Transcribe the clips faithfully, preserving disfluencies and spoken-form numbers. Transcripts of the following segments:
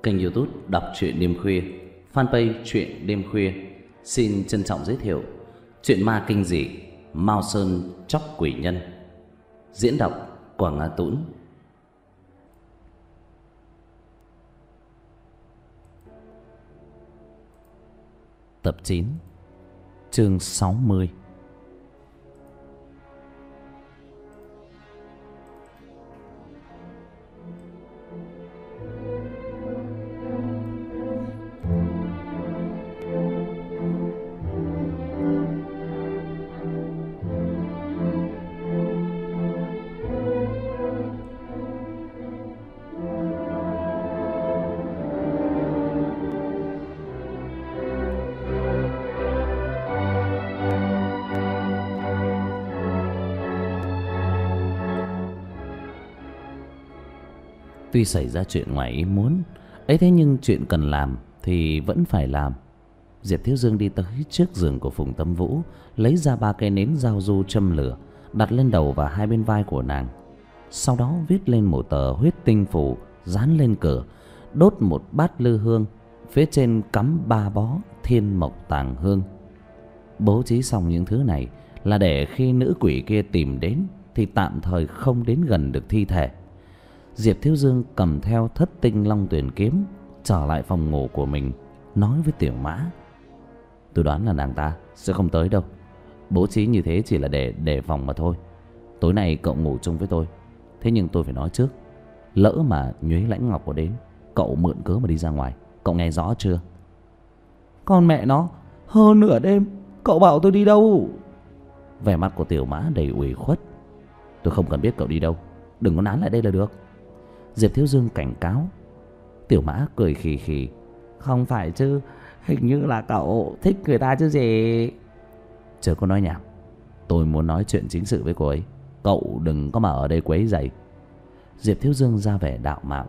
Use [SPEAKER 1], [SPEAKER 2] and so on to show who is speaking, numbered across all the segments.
[SPEAKER 1] kênh YouTube Đọc truyện đêm khuya, fanpage truyện đêm khuya xin trân trọng giới thiệu truyện ma kinh dị Mao Sơn Chóc Quỷ Nhân. Diễn đọc Quảng Á Tũng. Tập chín, chương sáu mươi. Tuy xảy ra chuyện ngoài ý muốn ấy, thế nhưng chuyện cần làm thì vẫn phải làm. Diệp Thiếu Dương đi tới trước giường của Phùng Tâm Vũ, lấy ra ba cây nến giao du châm lửa, đặt lên đầu và hai bên vai của nàng. Sau đó viết lên một tờ huyết tinh phù, dán lên cửa, đốt một bát lư hương, phía trên cắm ba bó thiên mộc tàng hương. Bố trí xong những thứ này là để khi nữ quỷ kia tìm đến thì tạm thời không đến gần được thi thể. Diệp Thiếu Dương cầm theo thất tinh long tuyển kiếm, trở lại phòng ngủ của mình, nói với Tiểu Mã: tôi đoán là nàng ta sẽ không tới đâu. Bố trí như thế chỉ là để đề phòng mà thôi. Tối nay cậu ngủ chung với tôi. Thế nhưng tôi phải nói trước, lỡ mà Nhuế Lãnh Ngọc có đến, cậu mượn cớ mà đi ra ngoài. Cậu nghe rõ chưa?
[SPEAKER 2] Con mẹ nó, hơn nửa đêm cậu bảo tôi đi đâu?
[SPEAKER 1] Vẻ mặt của Tiểu Mã đầy ủy khuất. Tôi không cần biết cậu đi đâu, đừng có nán lại đây là được. Diệp Thiếu Dương cảnh cáo. Tiểu Mã cười khì khì:
[SPEAKER 2] không phải chứ, hình như là cậu thích người ta chứ gì.
[SPEAKER 1] Chưa có nói nhảm, tôi muốn nói chuyện chính sự với cô ấy. Cậu đừng có mà ở đây quấy rầy. Diệp Thiếu Dương ra vẻ đạo mạo.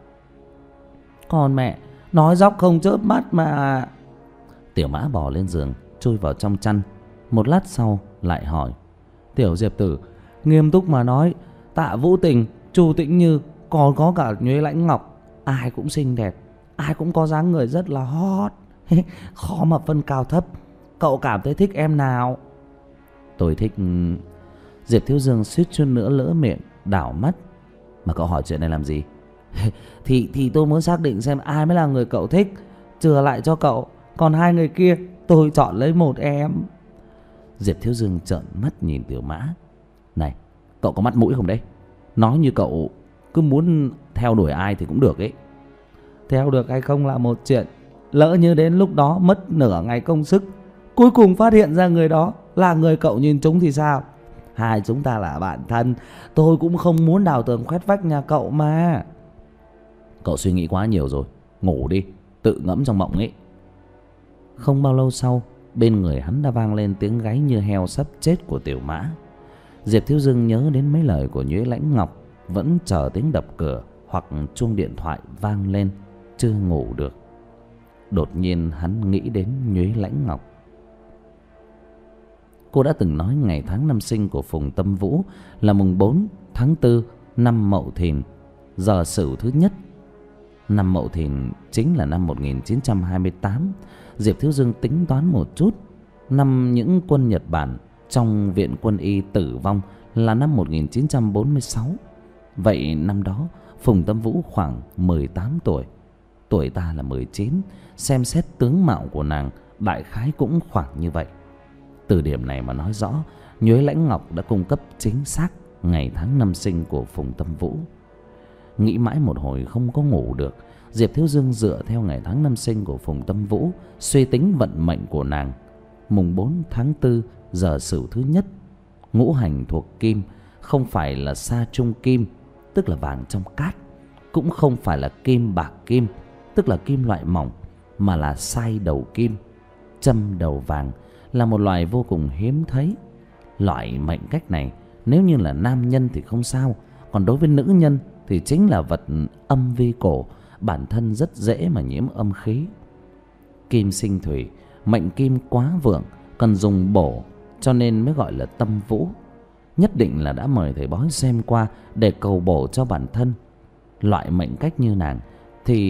[SPEAKER 2] Con mẹ, nói dóc không chớp mắt mà.
[SPEAKER 1] Tiểu Mã bò lên giường, chui vào trong chăn. Một lát sau lại hỏi:
[SPEAKER 2] Tiểu Diệp tử, nghiêm túc mà nói, Tạ Vũ Tình, Chu Tĩnh Như, còn có cả Nhuế Lãnh Ngọc, ai cũng xinh đẹp, ai cũng có dáng người rất là hot. Khó mà phân cao thấp. Cậu cảm thấy thích em nào?
[SPEAKER 1] Tôi thích... Diệp Thiếu Dương suýt chút nữa lỡ miệng, đảo mắt. Mà cậu hỏi chuyện này làm gì?
[SPEAKER 2] Thì thì tôi muốn xác định xem ai mới là người cậu thích, chừa lại cho cậu. Còn hai người kia tôi chọn lấy một em.
[SPEAKER 1] Diệp Thiếu Dương trợn mắt nhìn Tiểu Mã. Này, cậu có mắt mũi không đấy? Nói như cậu cứ muốn theo đuổi ai thì cũng được ấy.
[SPEAKER 2] Theo được hay không là một chuyện, lỡ như đến lúc đó mất nửa ngày công sức, cuối cùng phát hiện ra người đó là người cậu nhìn trúng thì sao? Hai chúng ta là bạn thân, tôi cũng không muốn đào tường khoét vách nhà cậu mà.
[SPEAKER 1] Cậu suy nghĩ quá nhiều rồi, ngủ đi, tự ngẫm trong mộng ấy. Không bao lâu sau, bên người hắn đã vang lên tiếng gáy như heo sắp chết của Tiểu Mã. Diệp Thiếu Dương nhớ đến mấy lời của Nhuế Lãnh Ngọc, vẫn chờ tiếng đập cửa hoặc chuông điện thoại vang lên, chưa ngủ được. Đột nhiên hắn nghĩ đến Nhuế Lãnh Ngọc. Cô đã từng nói ngày tháng năm sinh của Phùng Tâm Vũ là mùng bốn tháng tư năm Mậu Thìn, giờ Sửu thứ nhất. Năm Mậu Thìn chính là năm một nghìn chín trăm hai mươi tám. Diệp Thiếu Dương tính toán một chút, năm những quân Nhật Bản trong viện quân y tử vong là năm một nghìn chín trăm bốn mươi sáu. Vậy năm đó Phùng Tâm Vũ khoảng mười tám tuổi, tuổi ta là mười chín. Xem xét tướng mạo của nàng, đại khái cũng khoảng như vậy. Từ điểm này mà nói rõ, Nhuế Lãnh Ngọc đã cung cấp chính xác ngày tháng năm sinh của Phùng Tâm Vũ. Nghĩ mãi một hồi không có ngủ được, Diệp Thiếu Dương dựa theo ngày tháng năm sinh của Phùng Tâm Vũ, suy tính vận mệnh của nàng. Mùng bốn tháng tư, giờ Sửu thứ nhất, ngũ hành thuộc kim, không phải là sa trung kim, tức là vàng trong cát, cũng không phải là kim bạc kim, tức là kim loại mỏng, mà là sai đầu kim, châm đầu vàng, là một loài vô cùng hiếm thấy. Loại mệnh cách này nếu như là nam nhân thì không sao, còn đối với nữ nhân thì chính là vật âm vi cổ, bản thân rất dễ mà nhiễm âm khí. Kim sinh thủy, mệnh kim quá vượng, cần dùng bổ, cho nên mới gọi là tâm vũ. Nhất định là đã mời thầy bói xem qua để cầu bổ cho bản thân. Loại mệnh cách như nàng thì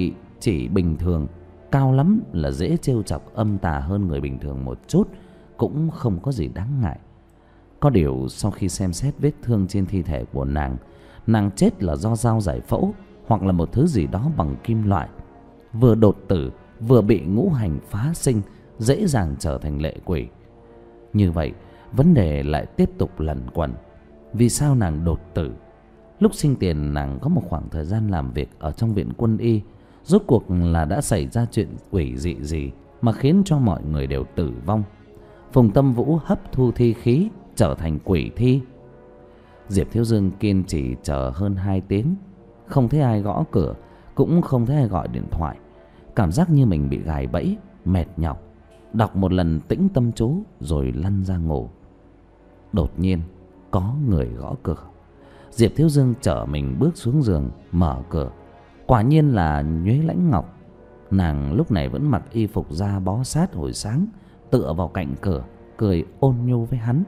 [SPEAKER 1] chỉ bình thường, cao lắm là dễ trêu chọc âm tà hơn người bình thường một chút, cũng không có gì đáng ngại. Có điều sau khi xem xét vết thương trên thi thể của nàng, nàng chết là do dao giải phẫu hoặc là một thứ gì đó bằng kim loại. Vừa đột tử, vừa bị ngũ hành phá sinh, dễ dàng trở thành lệ quỷ. Như vậy, vấn đề lại tiếp tục lẩn quẩn. Vì sao nàng đột tử? Lúc sinh tiền, nàng có một khoảng thời gian làm việc ở trong viện quân y. Rốt cuộc là đã xảy ra chuyện quỷ dị gì mà khiến cho mọi người đều tử vong? Phùng Tâm Vũ hấp thu thi khí trở thành quỷ thi. Diệp Thiếu Dương kiên trì chờ hơn hai tiếng, không thấy ai gõ cửa, cũng không thấy ai gọi điện thoại. Cảm giác như mình bị gài bẫy, mệt nhọc. Đọc một lần tĩnh tâm chú rồi lăn ra ngủ. Đột nhiên có người gõ cửa. Diệp Thiếu Dương chở mình bước xuống giường, mở cửa. Quả nhiên là Nhuế Lãnh Ngọc. Nàng lúc này vẫn mặc y phục da bó sát hồi sáng, tựa vào cạnh cửa, cười ôn nhu với hắn.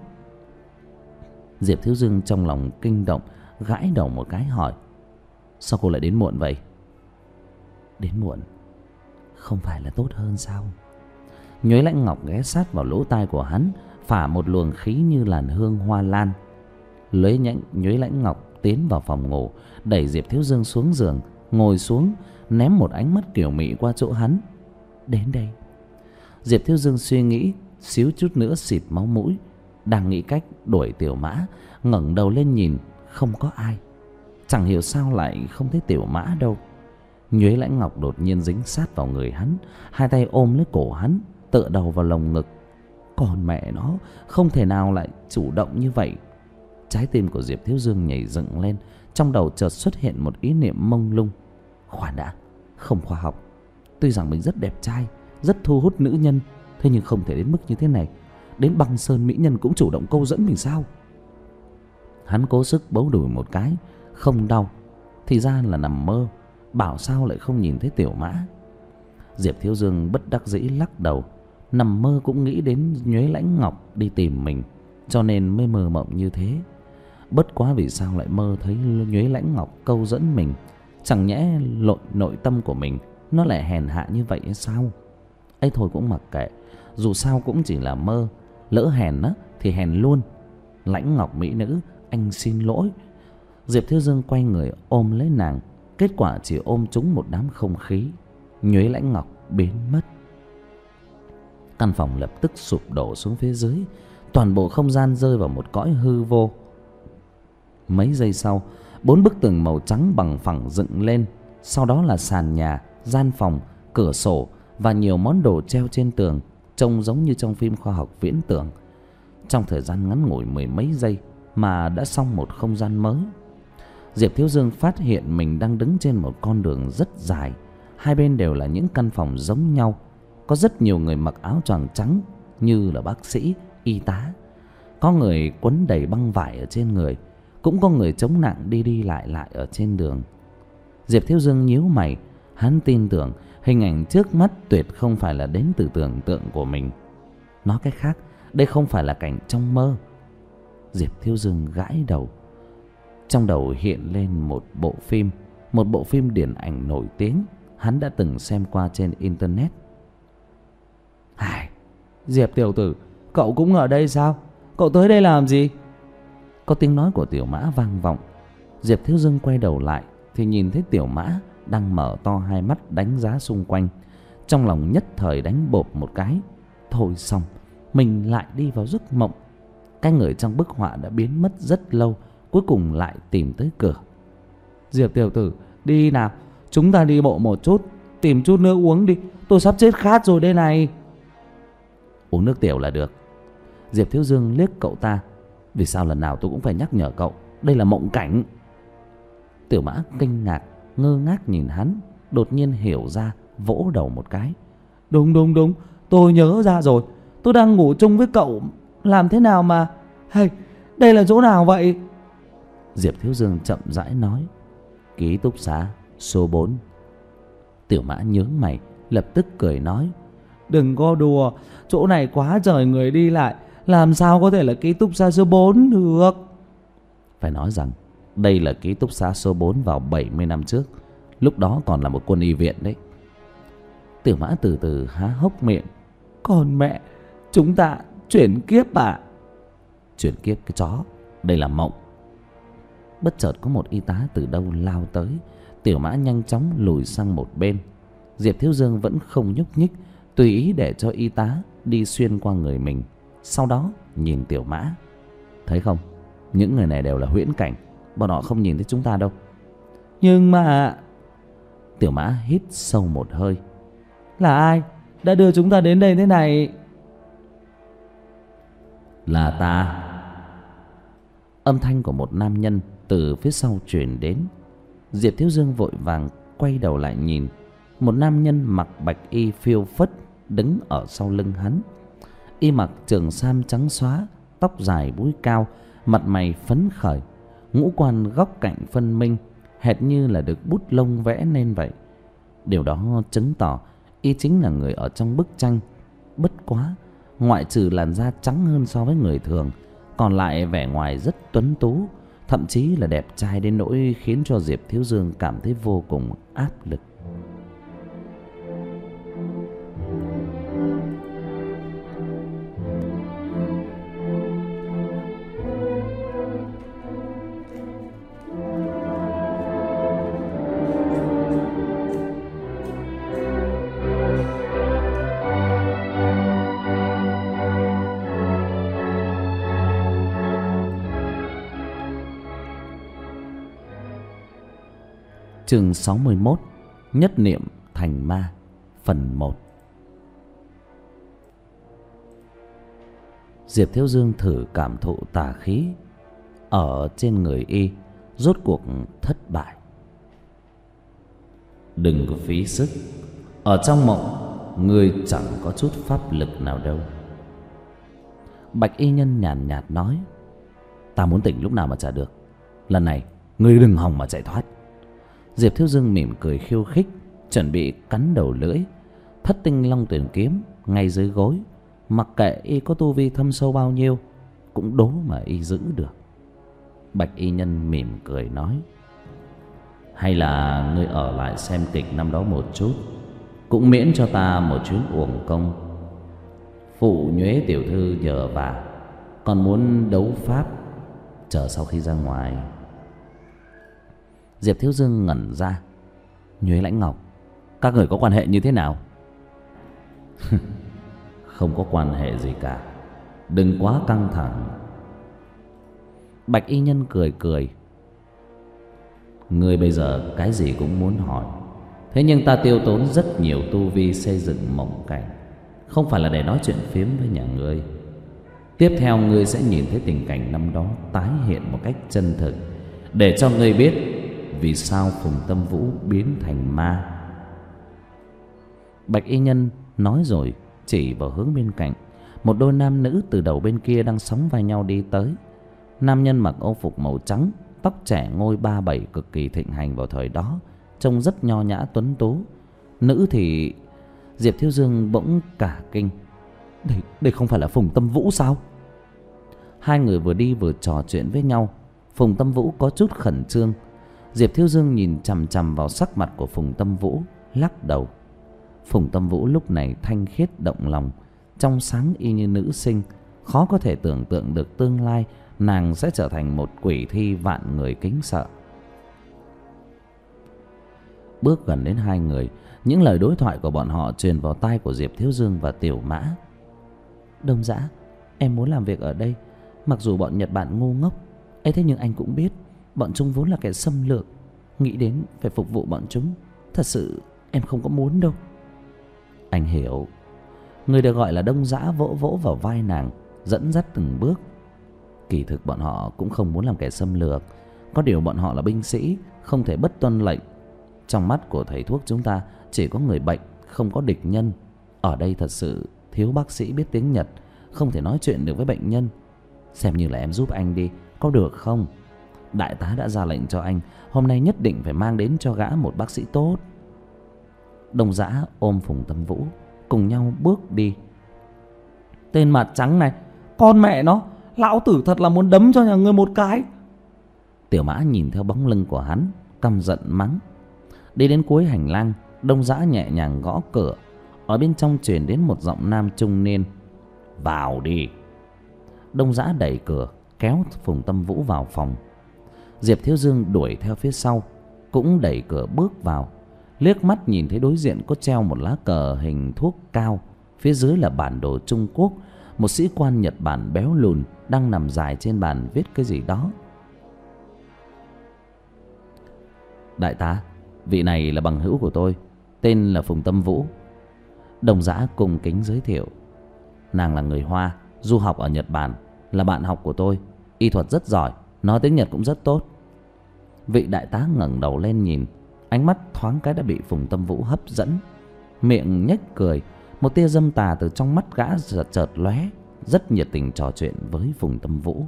[SPEAKER 1] Diệp Thiếu Dương trong lòng kinh động, gãi đầu một cái hỏi: sao cô lại đến muộn vậy? Đến muộn không phải là tốt hơn sao? Nhuế Lãnh Ngọc ghé sát vào lỗ tai của hắn, phả một luồng khí như làn hương hoa lan. Lấy nhãn Nhuế Lãnh Ngọc tiến vào phòng ngủ, đẩy Diệp Thiếu Dương xuống giường, ngồi xuống, ném một ánh mắt kiều mị qua chỗ hắn. Đến đây. Diệp Thiếu Dương suy nghĩ, xíu chút nữa xịt máu mũi, đang nghĩ cách đuổi Tiểu Mã, ngẩng đầu lên nhìn, không có ai. Chẳng hiểu sao lại không thấy Tiểu Mã đâu. Nhuế Lãnh Ngọc đột nhiên dính sát vào người hắn, hai tay ôm lấy cổ hắn, tựa đầu vào lồng ngực. Còn mẹ nó, không thể nào lại chủ động như vậy. Trái tim của Diệp Thiếu Dương nhảy dựng lên, trong đầu chợt xuất hiện một ý niệm mông lung. Khoan đã, không khoa học. Tuy rằng mình rất đẹp trai, rất thu hút nữ nhân, thế nhưng không thể đến mức như thế này. Đến băng sơn mỹ nhân cũng chủ động câu dẫn mình sao? Hắn cố sức bấu đùi một cái, không đau. Thì ra là nằm mơ, bảo sao lại không nhìn thấy Tiểu Mã. Diệp Thiếu Dương bất đắc dĩ lắc đầu. Nằm mơ cũng nghĩ đến Nhuế Lãnh Ngọc đi tìm mình, cho nên mới mơ mộng như thế. Bất quá vì sao lại mơ thấy Nhuế Lãnh Ngọc câu dẫn mình? Chẳng nhẽ lộn nội tâm của mình nó lại hèn hạ như vậy hay sao? Ấy thôi cũng mặc kệ, dù sao cũng chỉ là mơ. Lỡ hèn á thì hèn luôn. Lãnh Ngọc mỹ nữ, anh xin lỗi. Diệp Thiếu Dương quay người ôm lấy nàng. Kết quả chỉ ôm trúng một đám không khí. Nhuế Lãnh Ngọc biến mất. Căn phòng lập tức sụp đổ xuống phía dưới. Toàn bộ không gian rơi vào một cõi hư vô. Mấy giây sau, bốn bức tường màu trắng bằng phẳng dựng lên. Sau đó là sàn nhà, gian phòng, cửa sổ và nhiều món đồ treo trên tường, trông giống như trong phim khoa học viễn tưởng. Trong thời gian ngắn ngủi mười mấy giây mà đã xong một không gian mới. Diệp Thiếu Dương phát hiện mình đang đứng trên một con đường rất dài. Hai bên đều là những căn phòng giống nhau. Có rất nhiều người mặc áo choàng trắng như là bác sĩ, y tá. Có người quấn đầy băng vải ở trên người, cũng có người chống nặng đi đi lại lại ở trên đường. Diệp Thiếu Dương nhíu mày. Hắn tin tưởng hình ảnh trước mắt tuyệt không phải là đến từ tưởng tượng của mình. Nói cách khác, đây không phải là cảnh trong mơ. Diệp Thiếu Dương gãi đầu. Trong đầu hiện lên một bộ phim, một bộ phim điện ảnh nổi tiếng hắn đã từng xem qua trên internet. Hài, Diệp tiểu tử, cậu cũng ở đây sao? Cậu tới đây làm gì? Có tiếng nói của Tiểu Mã vang vọng. Diệp Thiếu Dương quay đầu lại thì nhìn thấy Tiểu Mã đang mở to hai mắt đánh giá xung quanh. Trong lòng nhất thời đánh bộp một cái. Thôi xong, mình lại đi vào giấc mộng. Cái người trong bức họa đã biến mất rất lâu, cuối cùng lại tìm tới cửa. Diệp tiểu tử, đi nào, chúng ta đi bộ một chút, tìm chút nước uống đi, tôi sắp chết khát rồi đây này. Uống nước tiểu là được. Diệp Thiếu Dương liếc cậu ta. Vì sao lần nào tôi cũng phải nhắc nhở cậu, đây là mộng cảnh? Tiểu Mã kinh ngạc, ngơ ngác nhìn hắn, đột nhiên hiểu ra, vỗ đầu một cái. Đúng đúng đúng, tôi nhớ ra rồi, tôi đang ngủ chung với cậu. Làm thế nào mà... Hey, đây là chỗ nào vậy? Diệp Thiếu Dương chậm rãi nói. Ký túc xá số bốn. Tiểu Mã nhướng mày, lập tức cười nói. Đừng có đùa, chỗ này quá trời người đi lại, làm sao có thể là ký túc xá số bốn được? Phải nói rằng đây là ký túc xá số bốn vào bảy mươi năm trước. Lúc đó còn là một quân y viện đấy. Tiểu Mã từ từ há hốc miệng.
[SPEAKER 2] Con mẹ, chúng ta chuyển kiếp à?
[SPEAKER 1] Chuyển kiếp cái chó, đây là mộng. Bất chợt có một y tá từ đâu lao tới. Tiểu Mã nhanh chóng lùi sang một bên. Diệp Thiếu Dương vẫn không nhúc nhích, tùy ý để cho y tá đi xuyên qua người mình. Sau đó nhìn Tiểu Mã. Thấy không, những người này đều là huyễn cảnh, bọn họ không nhìn thấy chúng ta đâu.
[SPEAKER 2] Nhưng mà...
[SPEAKER 1] Tiểu Mã hít sâu một hơi.
[SPEAKER 2] Là ai đã đưa chúng ta đến đây thế này?
[SPEAKER 1] Là ta. Âm thanh của một nam nhân từ phía sau truyền đến. Diệp Thiếu Dương vội vàng quay đầu lại nhìn. Một nam nhân mặc bạch y phiêu phất đứng ở sau lưng hắn. Y mặc trường sam trắng xóa, tóc dài búi cao, mặt mày phấn khởi, ngũ quan góc cạnh phân minh, hệt như là được bút lông vẽ nên vậy. Điều đó chứng tỏ y chính là người ở trong bức tranh. Bất quá, ngoại trừ làn da trắng hơn so với người thường, còn lại vẻ ngoài rất tuấn tú, thậm chí là đẹp trai đến nỗi khiến cho Diệp Thiếu Dương cảm thấy vô cùng áp lực. Chương sáu mươi mốt. Nhất niệm thành ma. Phần một. Diệp Thiếu Dương thử cảm thụ tà khí ở trên người y, rốt cuộc thất bại. Đừng có phí sức. Ở trong mộng ngươi chẳng có chút pháp lực nào đâu. Bạch y nhân nhàn nhạt nói. Ta muốn tỉnh lúc nào mà chả được. Lần này ngươi đừng hòng mà chạy thoát. Diệp Thiếu Dương mỉm cười khiêu khích, chuẩn bị cắn đầu lưỡi. Thất tinh long tuyển kiếm ngay dưới gối, mặc kệ y có tu vi thâm sâu bao nhiêu cũng đố mà y giữ được. Bạch y nhân mỉm cười nói. Hay là ngươi ở lại xem kịch năm đó một chút, cũng miễn cho ta một chuyến uổng công. Phụ nhuế tiểu thư nhờ vả, còn muốn đấu pháp, chờ sau khi ra ngoài. Diệp Thiếu Dương ngẩn ra. Nhuế Lãnh Ngọc, các người có quan hệ như thế nào? Không có quan hệ gì cả, đừng quá căng thẳng. Bạch y nhân cười cười. Ngươi bây giờ cái gì cũng muốn hỏi, thế nhưng ta tiêu tốn rất nhiều tu vi xây dựng mộng cảnh, không phải là để nói chuyện phiếm với nhà ngươi. Tiếp theo ngươi sẽ nhìn thấy tình cảnh năm đó tái hiện một cách chân thực, để cho ngươi biết vì sao Phùng Tâm Vũ biến thành ma. Bạch y nhân nói rồi chỉ vào hướng bên cạnh. Một đôi nam nữ từ đầu bên kia đang sóng vai nhau đi tới. Nam nhân mặc âu phục màu trắng, tóc trẻ ngôi ba bảy cực kỳ thịnh hành vào thời đó, trông rất nho nhã tuấn tú. Nữ thì... Diệp Thiếu Dương bỗng cả kinh. Đây, đây không phải là Phùng Tâm Vũ sao? Hai người vừa đi vừa trò chuyện với nhau. Phùng Tâm Vũ có chút khẩn trương. Diệp Thiếu Dương nhìn chằm chằm vào sắc mặt của Phùng Tâm Vũ, lắc đầu. Phùng Tâm Vũ lúc này thanh khiết động lòng, trong sáng y như nữ sinh. Khó có thể tưởng tượng được tương lai nàng sẽ trở thành một quỷ thi vạn người kính sợ. Bước gần đến hai người, những lời đối thoại của bọn họ truyền vào tai của Diệp Thiếu Dương và Tiểu Mã. Đông Dã, em muốn làm việc ở đây. Mặc dù bọn Nhật Bản ngu ngốc ấy, thế nhưng anh cũng biết bọn chúng vốn là kẻ xâm lược. Nghĩ đến phải phục vụ bọn chúng, thật sự em không có muốn đâu. Anh hiểu. Người được gọi là Đông Dã vỗ vỗ vào vai nàng, dẫn dắt từng bước. Kỳ thực bọn họ cũng không muốn làm kẻ xâm lược, có điều bọn họ là binh sĩ, không thể bất tuân lệnh. Trong mắt của thầy thuốc chúng ta chỉ có người bệnh, không có địch nhân. Ở đây thật sự thiếu bác sĩ biết tiếng Nhật, không thể nói chuyện được với bệnh nhân. Xem như là em giúp anh đi, có được không? Đại tá đã ra lệnh cho anh, hôm nay nhất định phải mang đến cho gã một bác sĩ tốt. Đông Dã ôm Phùng Tâm Vũ, cùng nhau bước đi. Tên mặt trắng này, con mẹ nó, lão tử thật là muốn đấm cho nhà ngươi một cái. Tiểu Mã nhìn theo bóng lưng của hắn, căm giận mắng. Đi đến cuối hành lang, Đông Dã nhẹ nhàng gõ cửa. Ở bên trong truyền đến một giọng nam trung niên: "Vào đi." Đông Dã đẩy cửa kéo Phùng Tâm Vũ vào phòng. Diệp Thiếu Dương đuổi theo phía sau, cũng đẩy cửa bước vào. Liếc mắt nhìn thấy đối diện có treo một lá cờ hình thuốc cao, phía dưới là bản đồ Trung Quốc. Một sĩ quan Nhật Bản béo lùn đang nằm dài trên bàn viết cái gì đó. "Đại tá, vị này là bằng hữu của tôi, tên là Phùng Tâm Vũ." Đồng Dã cung kính giới thiệu. "Nàng là người Hoa, du học ở Nhật Bản, là bạn học của tôi, y thuật rất giỏi, nói tiếng Nhật cũng rất tốt." Vị đại tá ngẩng đầu lên nhìn, ánh mắt thoáng cái đã bị Phùng Tâm Vũ hấp dẫn. Miệng nhếch cười, một tia dâm tà từ trong mắt gã chợt chợt lóe, rất nhiệt tình trò chuyện với Phùng Tâm Vũ.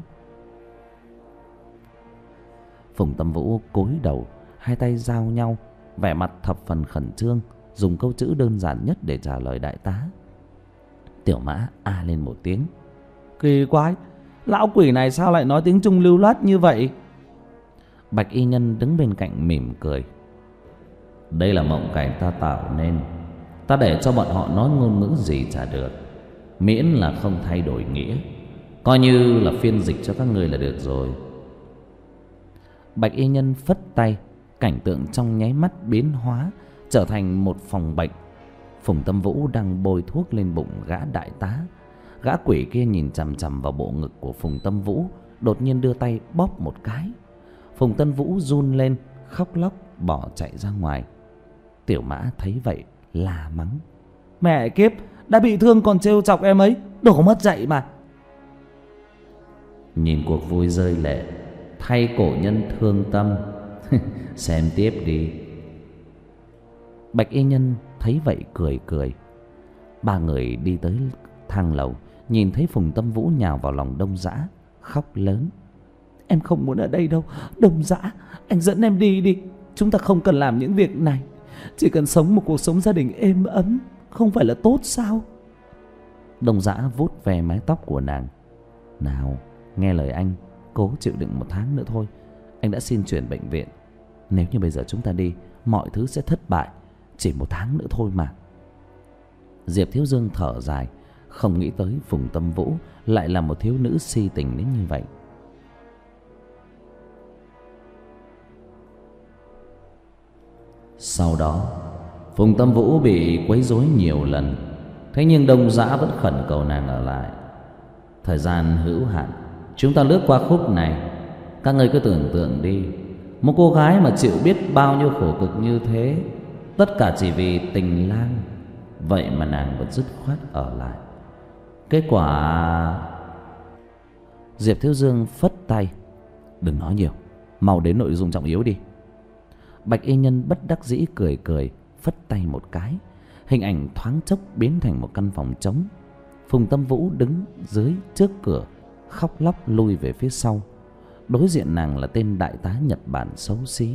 [SPEAKER 1] Phùng Tâm Vũ cúi đầu, hai tay giao nhau, vẻ mặt thập phần khẩn trương, dùng câu chữ đơn giản nhất để trả lời đại tá. Tiểu Mã a lên một tiếng.
[SPEAKER 2] "Kỳ quái, lão quỷ này sao lại nói tiếng Trung lưu loát như vậy?"
[SPEAKER 1] Bạch y nhân đứng bên cạnh mỉm cười. "Đây là mộng cảnh ta tạo nên, ta để cho bọn họ nói ngôn ngữ gì chả được, miễn là không thay đổi nghĩa, coi như là phiên dịch cho các ngươi là được rồi." Bạch y nhân phất tay, cảnh tượng trong nháy mắt biến hóa, trở thành một phòng bệnh. Phùng Tâm Vũ đang bôi thuốc lên bụng gã đại tá. Gã quỷ kia nhìn chằm chằm vào bộ ngực của Phùng Tâm Vũ, đột nhiên đưa tay bóp một cái. Phùng Tâm Vũ run lên, khóc lóc bỏ chạy ra ngoài. Tiểu Mã thấy vậy la mắng: "Mẹ kiếp, đã bị thương còn trêu chọc em ấy, đổ mất dạy mà." Nhìn cuộc vui rơi lệ, thay cổ nhân thương tâm. Xem tiếp đi. Bạch y nhân thấy vậy cười cười. Ba người đi tới thang lầu, nhìn thấy Phùng Tâm Vũ nhào vào lòng Đông Dã, khóc lớn: "Em không muốn ở đây đâu, Đông Dã, anh dẫn em đi đi. Chúng ta không cần làm những việc này, chỉ cần sống một cuộc sống gia đình êm ấm, không phải là tốt sao?" Đông Dã vuốt ve mái tóc của nàng. "Nào, nghe lời anh, cố chịu đựng một tháng nữa thôi. Anh đã xin chuyển bệnh viện. Nếu như bây giờ chúng ta đi, mọi thứ sẽ thất bại. Chỉ một tháng nữa thôi mà." Diệp Thiếu Dương thở dài, không nghĩ tới Phùng Tâm Vũ lại là một thiếu nữ si tình đến như vậy. Sau đó, Phùng Tâm Vũ bị quấy rối nhiều lần, thế nhưng Đông Dã vẫn khẩn cầu nàng ở lại. Thời gian hữu hạn, chúng ta lướt qua khúc này. Các ngươi cứ tưởng tượng đi, một cô gái mà chịu biết bao nhiêu khổ cực như thế, tất cả chỉ vì tình lang, vậy mà nàng vẫn dứt khoát ở lại. Kết quả... Diệp Thiếu Dương phất tay: "Đừng nói nhiều, mau đến nội dung trọng yếu đi." Bạch y nhân bất đắc dĩ cười cười, phất tay một cái, hình ảnh thoáng chốc biến thành một căn phòng trống. Phùng Tâm Vũ đứng dưới trước cửa, khóc lóc lui về phía sau. Đối diện nàng là tên đại tá Nhật Bản xấu xí.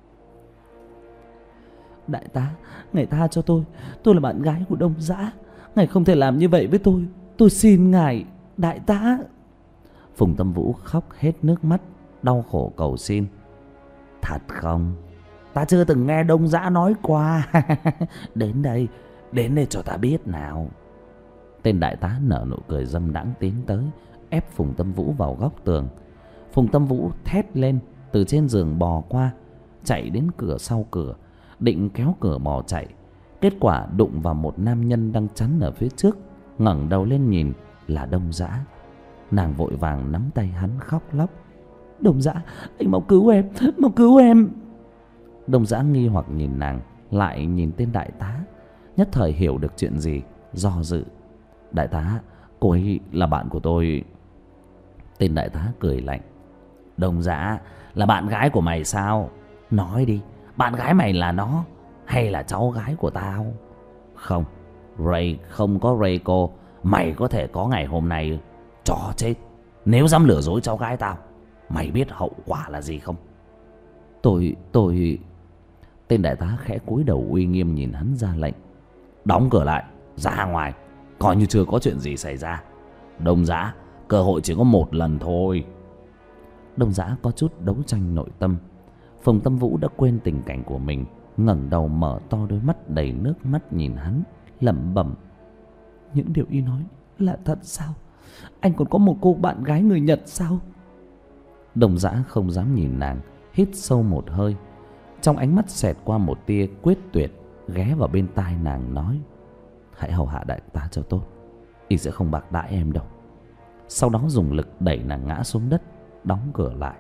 [SPEAKER 1] "Đại tá, ngài tha cho tôi, tôi là bạn gái của Đông Dã, ngài không thể làm như vậy với tôi, tôi xin ngài, đại tá." Phùng Tâm Vũ khóc hết nước mắt, đau khổ cầu xin: "Thật không? Ta chưa từng nghe Đông Dã nói qua." "Đến đây, đến đây cho ta biết nào." Tên đại tá nở nụ cười dâm đãng tiến tới, ép Phùng Tâm Vũ vào góc tường. Phùng Tâm Vũ thét lên, từ trên giường bò qua, chạy đến cửa sau cửa, định kéo cửa bỏ chạy. Kết quả đụng vào một nam nhân đang chắn ở phía trước. Ngẩng đầu lên nhìn là Đông Dã. Nàng vội vàng nắm tay hắn khóc lóc: "Đông Dã, anh mau cứu em, mau cứu em." Đông Dã nghi hoặc nhìn nàng, lại nhìn tên đại tá, nhất thời hiểu được chuyện gì, do dự: "Đại tá, cô ấy là bạn của tôi." Tên đại tá cười lạnh: "Đông Dã, là bạn gái của mày sao? Nói đi, bạn gái mày là nó hay là cháu gái của tao?" "Không, Ray không có Reiko, mày có thể có ngày hôm nay. Chó chết, nếu dám lừa dối cháu gái tao, mày biết hậu quả là gì không?" Tôi, tôi... Tên đại tá khẽ cúi đầu uy nghiêm nhìn hắn ra lệnh: "Đóng cửa lại, ra ngoài, coi như chưa có chuyện gì xảy ra. Đông Dã, cơ hội chỉ có một lần thôi." Đông Dã có chút đấu tranh nội tâm. Phùng Tâm Vũ đã quên tình cảnh của mình, ngẩng đầu mở to đôi mắt đầy nước mắt nhìn hắn,
[SPEAKER 2] lẩm bẩm: những điều y nói là thật sao? Anh còn có một cô bạn gái người Nhật sao?
[SPEAKER 1] Đồng Dã không dám nhìn nàng, hít sâu một hơi. Trong ánh mắt xẹt qua một tia quyết tuyệt, ghé vào bên tai nàng nói: hãy hầu hạ đại tá cho tốt, y sẽ không bạc đãi em đâu. Sau đó dùng lực đẩy nàng ngã xuống đất, đóng cửa lại.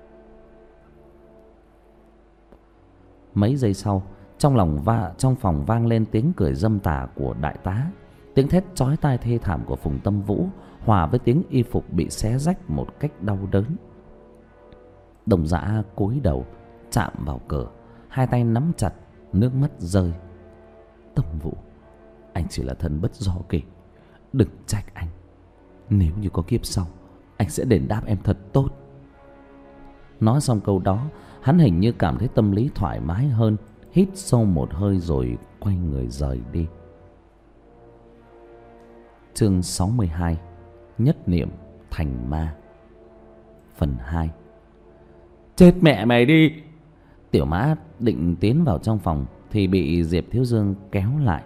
[SPEAKER 1] Mấy giây sau, trong lòng va trong phòng vang lên tiếng cười dâm tà của đại tá. Tiếng thét chói tai thê thảm của Phùng Tâm Vũ hòa với tiếng y phục bị xé rách một cách đau đớn. Đồng Dã cúi đầu chạm vào cửa, hai tay nắm chặt, nước mắt rơi. Tâm Vũ, anh chỉ là thân bất do kỳ, đừng trách anh. Nếu như có kiếp sau, anh sẽ đền đáp em thật tốt. Nói xong câu đó, hắn hình như cảm thấy tâm lý thoải mái hơn, hít sâu một hơi rồi quay người rời đi. Chương sáu mươi hai: Nhất niệm thành ma. Phần hai.
[SPEAKER 2] Chết mẹ mày đi!
[SPEAKER 1] Tiểu Mã định tiến vào trong phòng thì bị Diệp Thiếu Dương kéo lại.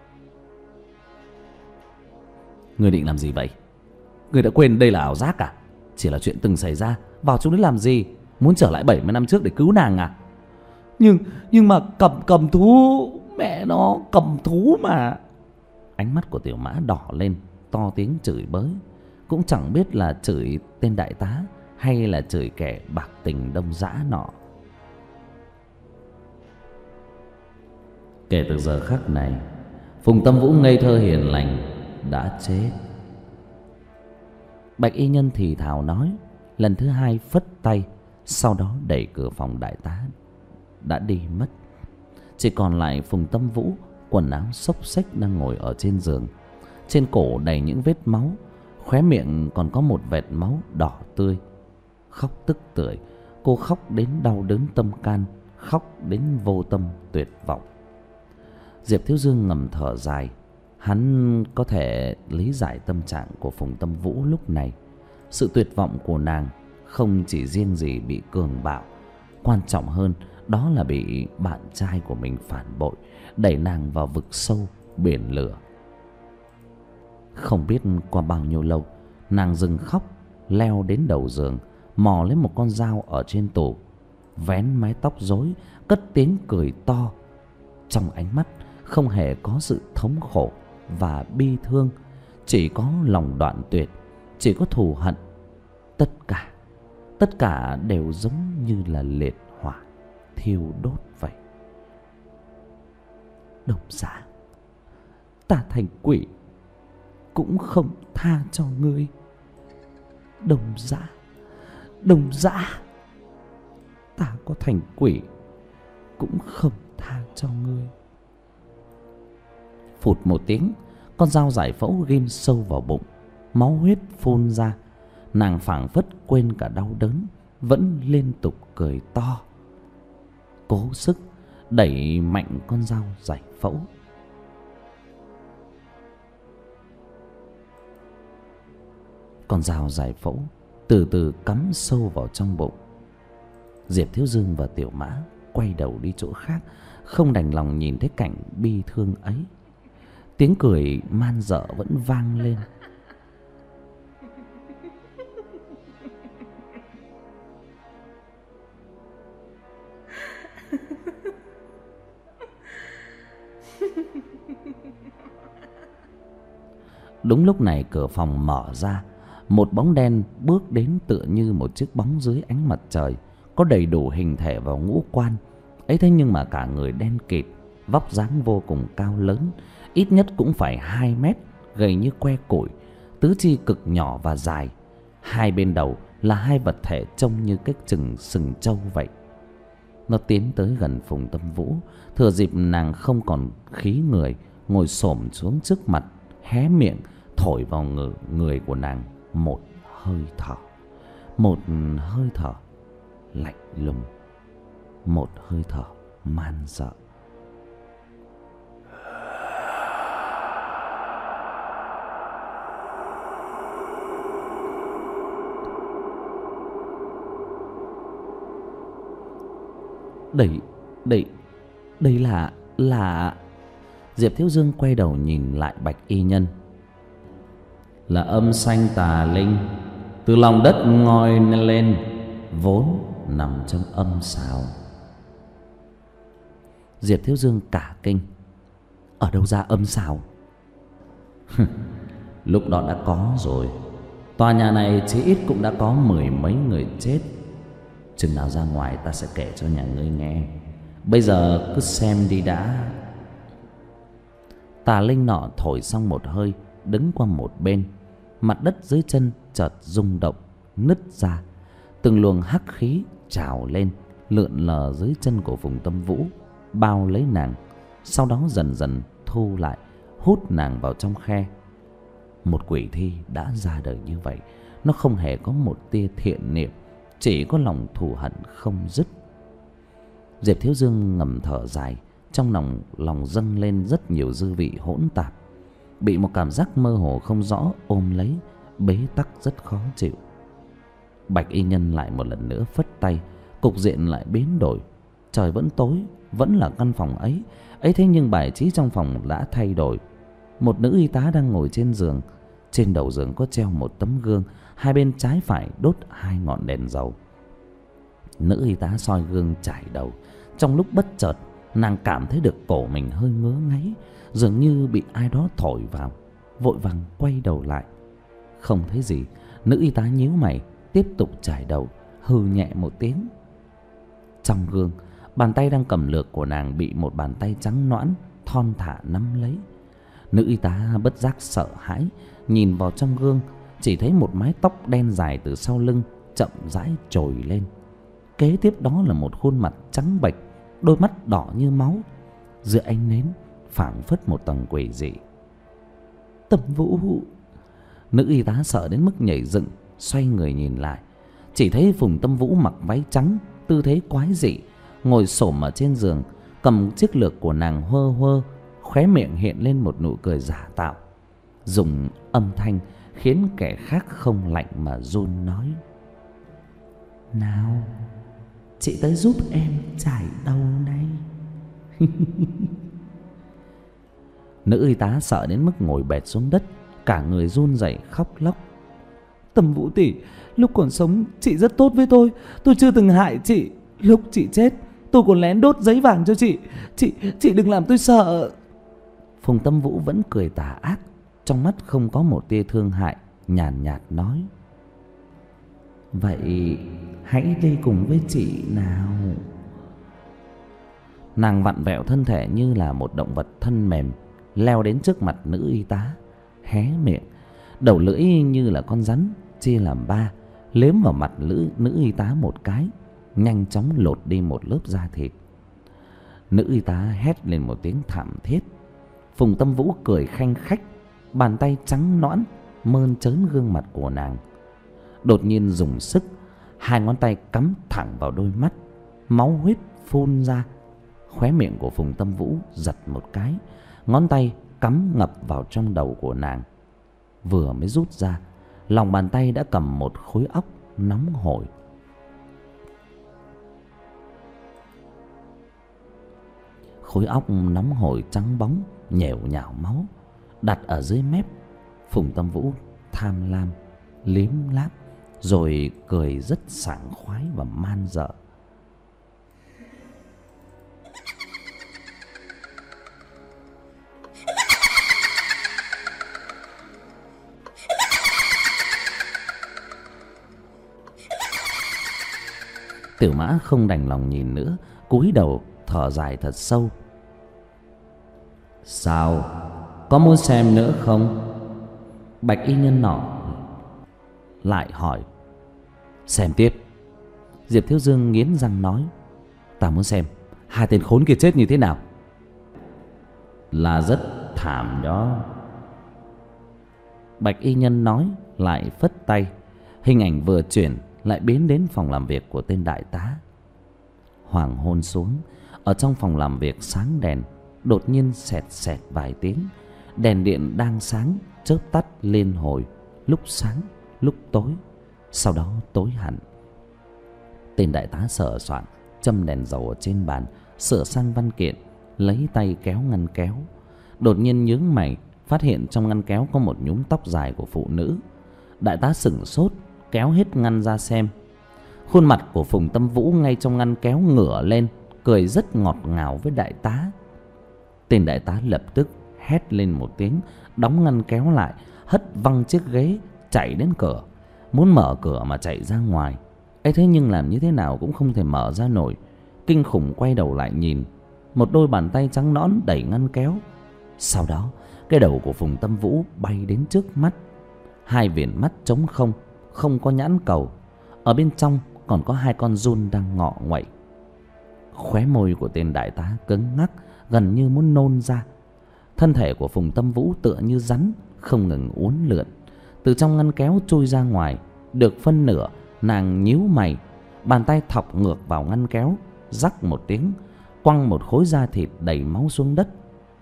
[SPEAKER 1] Ngươi định làm gì vậy? Ngươi đã quên đây là ảo giác à? Chỉ là chuyện từng xảy ra, vào trong đấy làm gì? Muốn trở lại bảy mươi năm trước để cứu nàng à?
[SPEAKER 2] Nhưng nhưng mà cầm cầm thú, mẹ nó, cầm thú mà.
[SPEAKER 1] Ánh mắt của Tiểu Mã đỏ lên, to tiếng chửi bới. Cũng chẳng biết là chửi tên đại tá hay là chửi kẻ bạc tình Đông Dã nọ. Kể từ giờ khắc này, Phùng Tâm Vũ ngây thơ hiền lành đã chết. Bạch y nhân thì thào nói, lần thứ hai phất tay, sau đó đẩy cửa phòng đại tá đã đi mất. Chỉ còn lại Phùng Tâm Vũ, quần áo xốc xếch đang ngồi ở trên giường. Trên cổ đầy những vết máu, khóe miệng còn có một vệt máu đỏ tươi. Khóc tức tưởi, cô khóc đến đau đớn tâm can, khóc đến vô tâm tuyệt vọng. Diệp Thiếu Dương ngầm thở dài. Hắn có thể lý giải tâm trạng của Phùng Tâm Vũ lúc này. Sự tuyệt vọng của nàng không chỉ riêng gì bị cường bạo, quan trọng hơn đó là bị bạn trai của mình phản bội, đẩy nàng vào vực sâu biển lửa. Không biết qua bao nhiêu lâu, nàng dừng khóc, leo đến đầu giường, mò lấy một con dao ở trên tủ, vén mái tóc rối, cất tiếng cười to. Trong ánh mắt không hề có sự thống khổ và bi thương, chỉ có lòng đoạn tuyệt, chỉ có thù hận. Tất cả, tất cả đều giống như là liệt hỏa thiêu đốt vậy. Độc Dã, ta thành quỷ cũng không tha cho ngươi. Đồng Dã, Đồng Dã, ta có thành quỷ cũng không tha cho ngươi. Phụt một tiếng, con dao giải phẫu ghim sâu vào bụng, máu huyết phun ra. Nàng phảng phất quên cả đau đớn, vẫn liên tục cười to, cố sức đẩy mạnh con dao giải phẫu. Con dao giải phẫu từ từ cắm sâu vào trong bụng. Diệp Thiếu Dương và Tiểu Mã quay đầu đi chỗ khác, không đành lòng nhìn thấy cảnh bi thương ấy. Tiếng cười man dợ vẫn vang lên. Đúng lúc này cửa phòng mở ra, một bóng đen bước đến tựa như một chiếc bóng dưới ánh mặt trời, có đầy đủ hình thể và ngũ quan. Ấy thế nhưng mà cả người đen kịt, vóc dáng vô cùng cao lớn, ít nhất cũng phải hai mét, gầy như que củi, tứ chi cực nhỏ và dài. Hai bên đầu là hai vật thể trông như cái chừng sừng trâu vậy. Nó tiến tới gần Phùng Tâm Vũ, thừa dịp nàng không còn khí người, ngồi xổm xuống trước mặt, hé miệng thổi vào người, người của nàng một hơi thở. Một hơi thở lạnh lùng, một hơi thở man dợ. Đây, đây, đây là, là... Diệp Thiếu Dương quay đầu nhìn lại Bạch y nhân. Là âm sanh tà linh từ lòng đất ngoi lên, vốn nằm trong âm sào. Diệp Thiếu Dương cả kinh. Ở đâu ra âm sào? Lúc đó đã có rồi. Tòa nhà này chỉ ít cũng đã có mười mấy người chết. Chừng nào ra ngoài ta sẽ kể cho nhà ngươi nghe. Bây giờ cứ xem đi đã. Tà linh nọ thổi xong một hơi, đứng qua một bên. Mặt đất dưới chân chợt rung động, nứt ra. Từng luồng hắc khí trào lên, lượn lờ dưới chân của Phùng Tâm Vũ, bao lấy nàng. Sau đó dần dần thu lại, hút nàng vào trong khe. Một quỷ thi đã ra đời như vậy, nó không hề có một tia thiện niệm, chỉ có lòng thù hận không dứt. Diệp Thiếu Dương ngầm thở dài, trong lòng lòng dâng lên rất nhiều dư vị hỗn tạp, bị một cảm giác mơ hồ không rõ ôm lấy, bế tắc rất khó chịu. Bạch y nhân lại một lần nữa phất tay, cục diện lại biến đổi. Trời vẫn tối, vẫn là căn phòng ấy ấy thế nhưng bài trí trong phòng đã thay đổi. Một nữ y tá đang ngồi trên giường, trên đầu giường có treo một tấm gương, hai bên trái phải đốt hai ngọn đèn dầu. Nữ y tá soi gương chải đầu, trong lúc bất chợt nàng cảm thấy được cổ mình hơi ngứa ngáy, dường như bị ai đó thổi vào. Vội vàng quay đầu lại, không thấy gì. Nữ y tá nhíu mày, tiếp tục chải đầu, hừ nhẹ một tiếng. Trong gương, bàn tay đang cầm lược của nàng bị một bàn tay trắng nõn thon thả nắm lấy. Nữ y tá bất giác sợ hãi, nhìn vào trong gương, chỉ thấy một mái tóc đen dài từ sau lưng chậm rãi trồi lên. Kế tiếp đó là một khuôn mặt trắng bệch, đôi mắt đỏ như máu, giữa ánh nến phảng phất một tầng quỷ dị. Tâm Vũ! Nữ y tá sợ đến mức nhảy dựng, xoay người nhìn lại, chỉ thấy Phùng Tâm Vũ mặc váy trắng, tư thế quái dị, ngồi xổm ở trên giường, cầm chiếc lược của nàng huơ huơ, khóe miệng hiện lên một nụ cười giả tạo, dùng âm thanh khiến kẻ khác không lạnh mà run nói: Nào, chị tới giúp em chải đầu này. Nữ y tá sợ đến mức ngồi bệt xuống đất, cả người run rẩy khóc lóc. Tâm Vũ tỷ, lúc còn sống chị rất tốt với tôi, tôi chưa từng hại chị. Lúc chị chết, tôi còn lén đốt giấy vàng cho chị. Chị, chị đừng làm tôi sợ. Phùng Tâm Vũ vẫn cười tà ác, trong mắt không có một tia thương hại, nhàn nhạt nói: Vậy hãy đi cùng với chị nào. Nàng vặn vẹo thân thể như là một động vật thân mềm, leo đến trước mặt nữ y tá, hé miệng, đầu lưỡi như là con rắn chia làm ba, liếm vào mặt nữ, nữ y tá một cái, nhanh chóng lột đi một lớp da thịt. Nữ y tá hét lên một tiếng thảm thiết. Phùng Tâm Vũ cười khanh khách, bàn tay trắng nõn mơn trớn gương mặt của nàng. Đột nhiên dùng sức, hai ngón tay cắm thẳng vào đôi mắt, máu huyết phun ra. Khóe miệng của Phùng Tâm Vũ giật một cái, ngón tay cắm ngập vào trong đầu của nàng. Vừa mới rút ra, lòng bàn tay đã cầm một khối óc nóng hổi. Khối óc nóng hổi trắng bóng, nhèo nhào máu, đặt ở dưới mép. Phùng Tâm Vũ tham lam liếm láp, rồi cười rất sảng khoái và man dợ. Tiểu Mã không đành lòng nhìn nữa, cúi đầu thở dài thật sâu. Sao? Có muốn xem nữa không? Bạch y nhân nọ lại hỏi. Xem tiếp. Diệp Thiếu Dương nghiến răng nói: Ta muốn xem hai tên khốn kia chết như thế nào. Là rất thảm đó. Bạch y nhân nói, lại phất tay. Hình ảnh vừa chuyển lại biến đến phòng làm việc của tên đại tá. Hoàng hôn xuống, ở trong phòng làm việc sáng đèn, đột nhiên xẹt xẹt vài tiếng. Đèn điện đang sáng chớp tắt liên hồi, lúc sáng lúc tối, sau đó tối hẳn. Tên đại tá sờ soạn châm đèn dầu ở trên bàn, sửa sang văn kiện, lấy tay kéo ngăn kéo. đột nhiên nhướng mày, phát hiện trong ngăn kéo có một nhúm tóc dài của phụ nữ. Đại tá sửng sốt, kéo hết ngăn ra xem. Khuôn mặt của Phùng Tâm Vũ ngay trong ngăn kéo ngửa lên, cười rất ngọt ngào với đại tá. Tên đại tá lập tức hét lên một tiếng, đóng ngăn kéo lại, hất văng chiếc ghế, chạy đến cửa, muốn mở cửa mà chạy ra ngoài. ấy thế nhưng làm như thế nào cũng không thể mở ra nổi. Kinh khủng quay đầu lại nhìn, một đôi bàn tay trắng nõn đẩy ngăn kéo. Sau đó cái đầu của Phùng Tâm Vũ bay đến trước mắt. Hai viền mắt trống không, không có nhãn cầu. Ở bên trong còn có hai con giun đang ngọ nguậy. Khóe môi của tên đại tá cứng ngắc, gần như muốn nôn ra. Thân thể của Phùng Tâm Vũ tựa như rắn, không ngừng uốn lượn, từ trong ngăn kéo trôi ra ngoài. Được phân nửa, nàng nhíu mày, bàn tay thọc ngược vào ngăn kéo, rắc một tiếng, quăng một khối da thịt đầy máu xuống đất.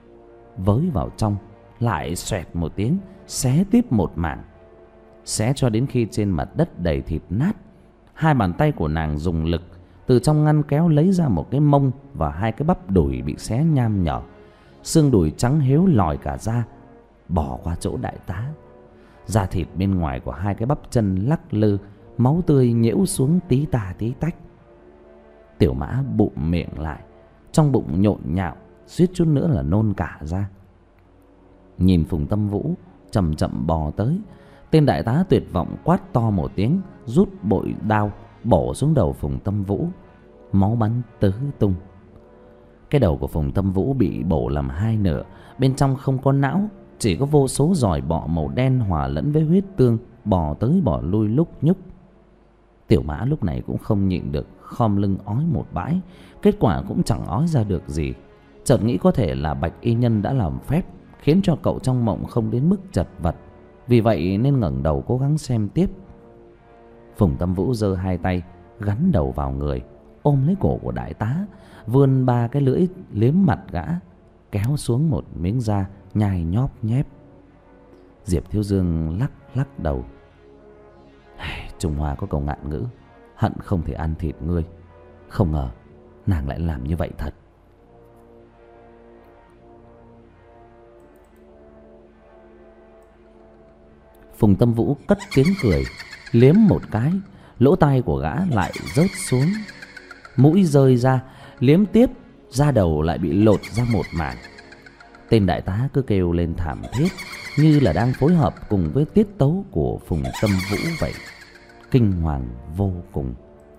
[SPEAKER 1] Với vào trong, lại xoẹt một tiếng, xé tiếp một mảng, xé cho đến khi trên mặt đất đầy thịt nát. Hai bàn tay của nàng dùng lực từ trong ngăn kéo lấy ra một cái mông và hai cái bắp đùi bị xé nham nhở. Xương đùi trắng héo lòi cả ra, bỏ qua chỗ đại tá. Da thịt bên ngoài của hai cái bắp chân lắc lư, máu tươi nhễu xuống tí tà tí tách. Tiểu Mã bụm miệng lại, trong bụng nhộn nhạo, suýt chút nữa là nôn cả ra. Nhìn Phùng Tâm Vũ chậm chậm bò tới, tên đại tá tuyệt vọng quát to một tiếng, rút bội đao bổ xuống đầu Phùng Tâm Vũ. Máu bắn tứ tung. Cái đầu của Phùng Tâm Vũ bị bổ làm hai nửa, bên trong không có não, chỉ có vô số giòi bọ màu đen hòa lẫn với huyết tương bò tới bò lui lúc nhúc. Tiểu Mã lúc này cũng không nhịn được, khom lưng ói một bãi. Kết quả cũng chẳng ói ra được gì. Chợt nghĩ có thể là Bạch y nhân đã làm phép, khiến cho cậu trong mộng không đến mức chật vật. Vì vậy nên ngẩng đầu cố gắng xem tiếp. Phùng Tâm Vũ giơ hai tay gắn đầu vào người, ôm lấy cổ của đại tá, vươn ba cái lưỡi liếm mặt gã, kéo xuống một miếng da nhai nhóp nhép. Diệp Thiếu Dương lắc lắc đầu. Trung Hoa có câu ngạn ngữ, hận không thể ăn thịt ngươi. Không ngờ nàng lại làm như vậy thật. Phùng Tâm Vũ cất tiếng cười, liếm một cái, lỗ tai của gã lại rớt xuống. Mũi rơi ra, liếm tiếp, da đầu lại bị lột ra một mảng. Tên đại tá cứ kêu lên thảm thiết, như là đang phối hợp cùng với tiết tấu của Phùng Tâm Vũ vậy. Kinh hoàng vô cùng.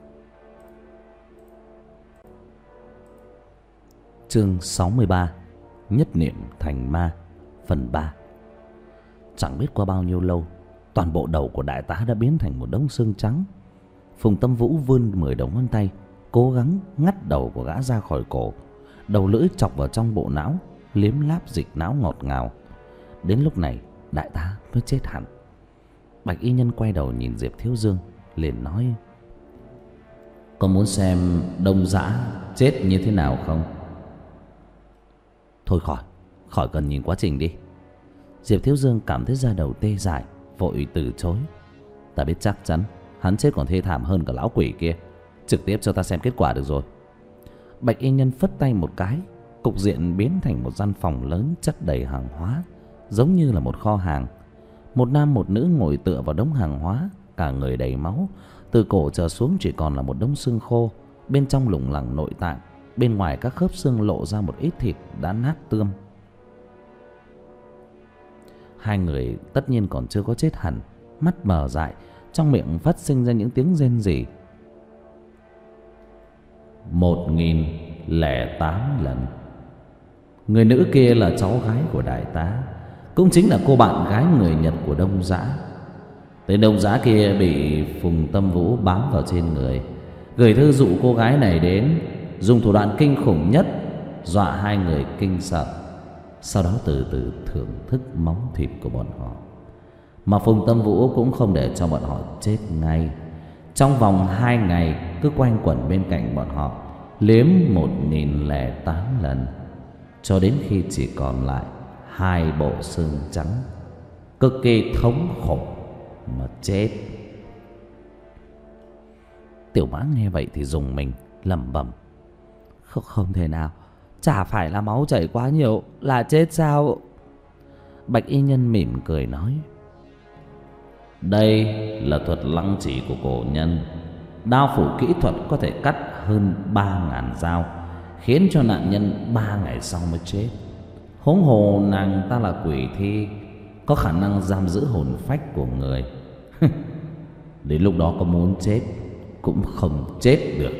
[SPEAKER 1] Chương sáu mươi ba. Nhất niệm thành ma. Phần ba. Chẳng biết qua bao nhiêu lâu, toàn bộ đầu của đại tá đã biến thành một đống xương trắng. Phùng Tâm Vũ vươn mười đầu ngón tay, cố gắng ngắt đầu của gã ra khỏi cổ. Đầu lưỡi chọc vào trong bộ não, liếm láp dịch não ngọt ngào. Đến lúc này đại tá mới chết hẳn. Bạch y nhân quay đầu nhìn Diệp Thiếu Dương, liền nói: có muốn xem Đông Dã chết như thế nào không? Thôi khỏi, khỏi cần nhìn quá trình đi. Diệp Thiếu Dương cảm thấy da đầu tê dại, vội từ chối. Ta biết chắc chắn hắn chết còn thê thảm hơn cả lão quỷ kia. Trực tiếp cho ta xem kết quả được rồi. Bạch y nhân phất tay một cái, cục diện biến thành một gian phòng lớn chất đầy hàng hóa, giống như là một kho hàng. Một nam một nữ ngồi tựa vào đống hàng hóa, cả người đầy máu, từ cổ trở xuống chỉ còn là một đống xương khô, bên trong lủng lẳng nội tạng, bên ngoài các khớp xương lộ ra một ít thịt đã nát tươm. Hai người tất nhiên còn chưa có chết hẳn, mắt mờ dại, trong miệng phát sinh ra những tiếng rên rỉ. Một nghìn lẻ tám lần. Người nữ kia là cháu gái của đại tá, cũng chính là cô bạn gái người Nhật của Đông Dã. Tên Đông Dã kia bị Phùng Tâm Vũ bám vào trên người, gửi thư dụ cô gái này đến, dùng thủ đoạn kinh khủng nhất dọa hai người kinh sợ, sau đó từ từ thưởng thức máu thịt của bọn họ. Mà Phùng Tâm Vũ cũng không để cho bọn họ chết ngay. Trong vòng hai ngày cứ quanh quẩn bên cạnh bọn họ, liếm một nghìn lẻ tám lần, cho đến khi chỉ còn lại hai bộ xương trắng, cực kỳ thống khổ mà chết. Tiểu Mã nghe vậy thì rùng mình, lẩm bẩm: Không, không thể nào,
[SPEAKER 2] Chả phải là máu chảy quá nhiều là chết sao?
[SPEAKER 1] Bạch y nhân mỉm cười nói: Đây là thuật lăng chỉ của cổ nhân. Đao phủ kỹ thuật có thể cắt hơn ba ngàn dao, khiến cho nạn nhân ba ngày sau mới chết. Huống hồ nàng ta là quỷ thi, có khả năng giam giữ hồn phách của người. Đến lúc đó có muốn chết cũng không chết được.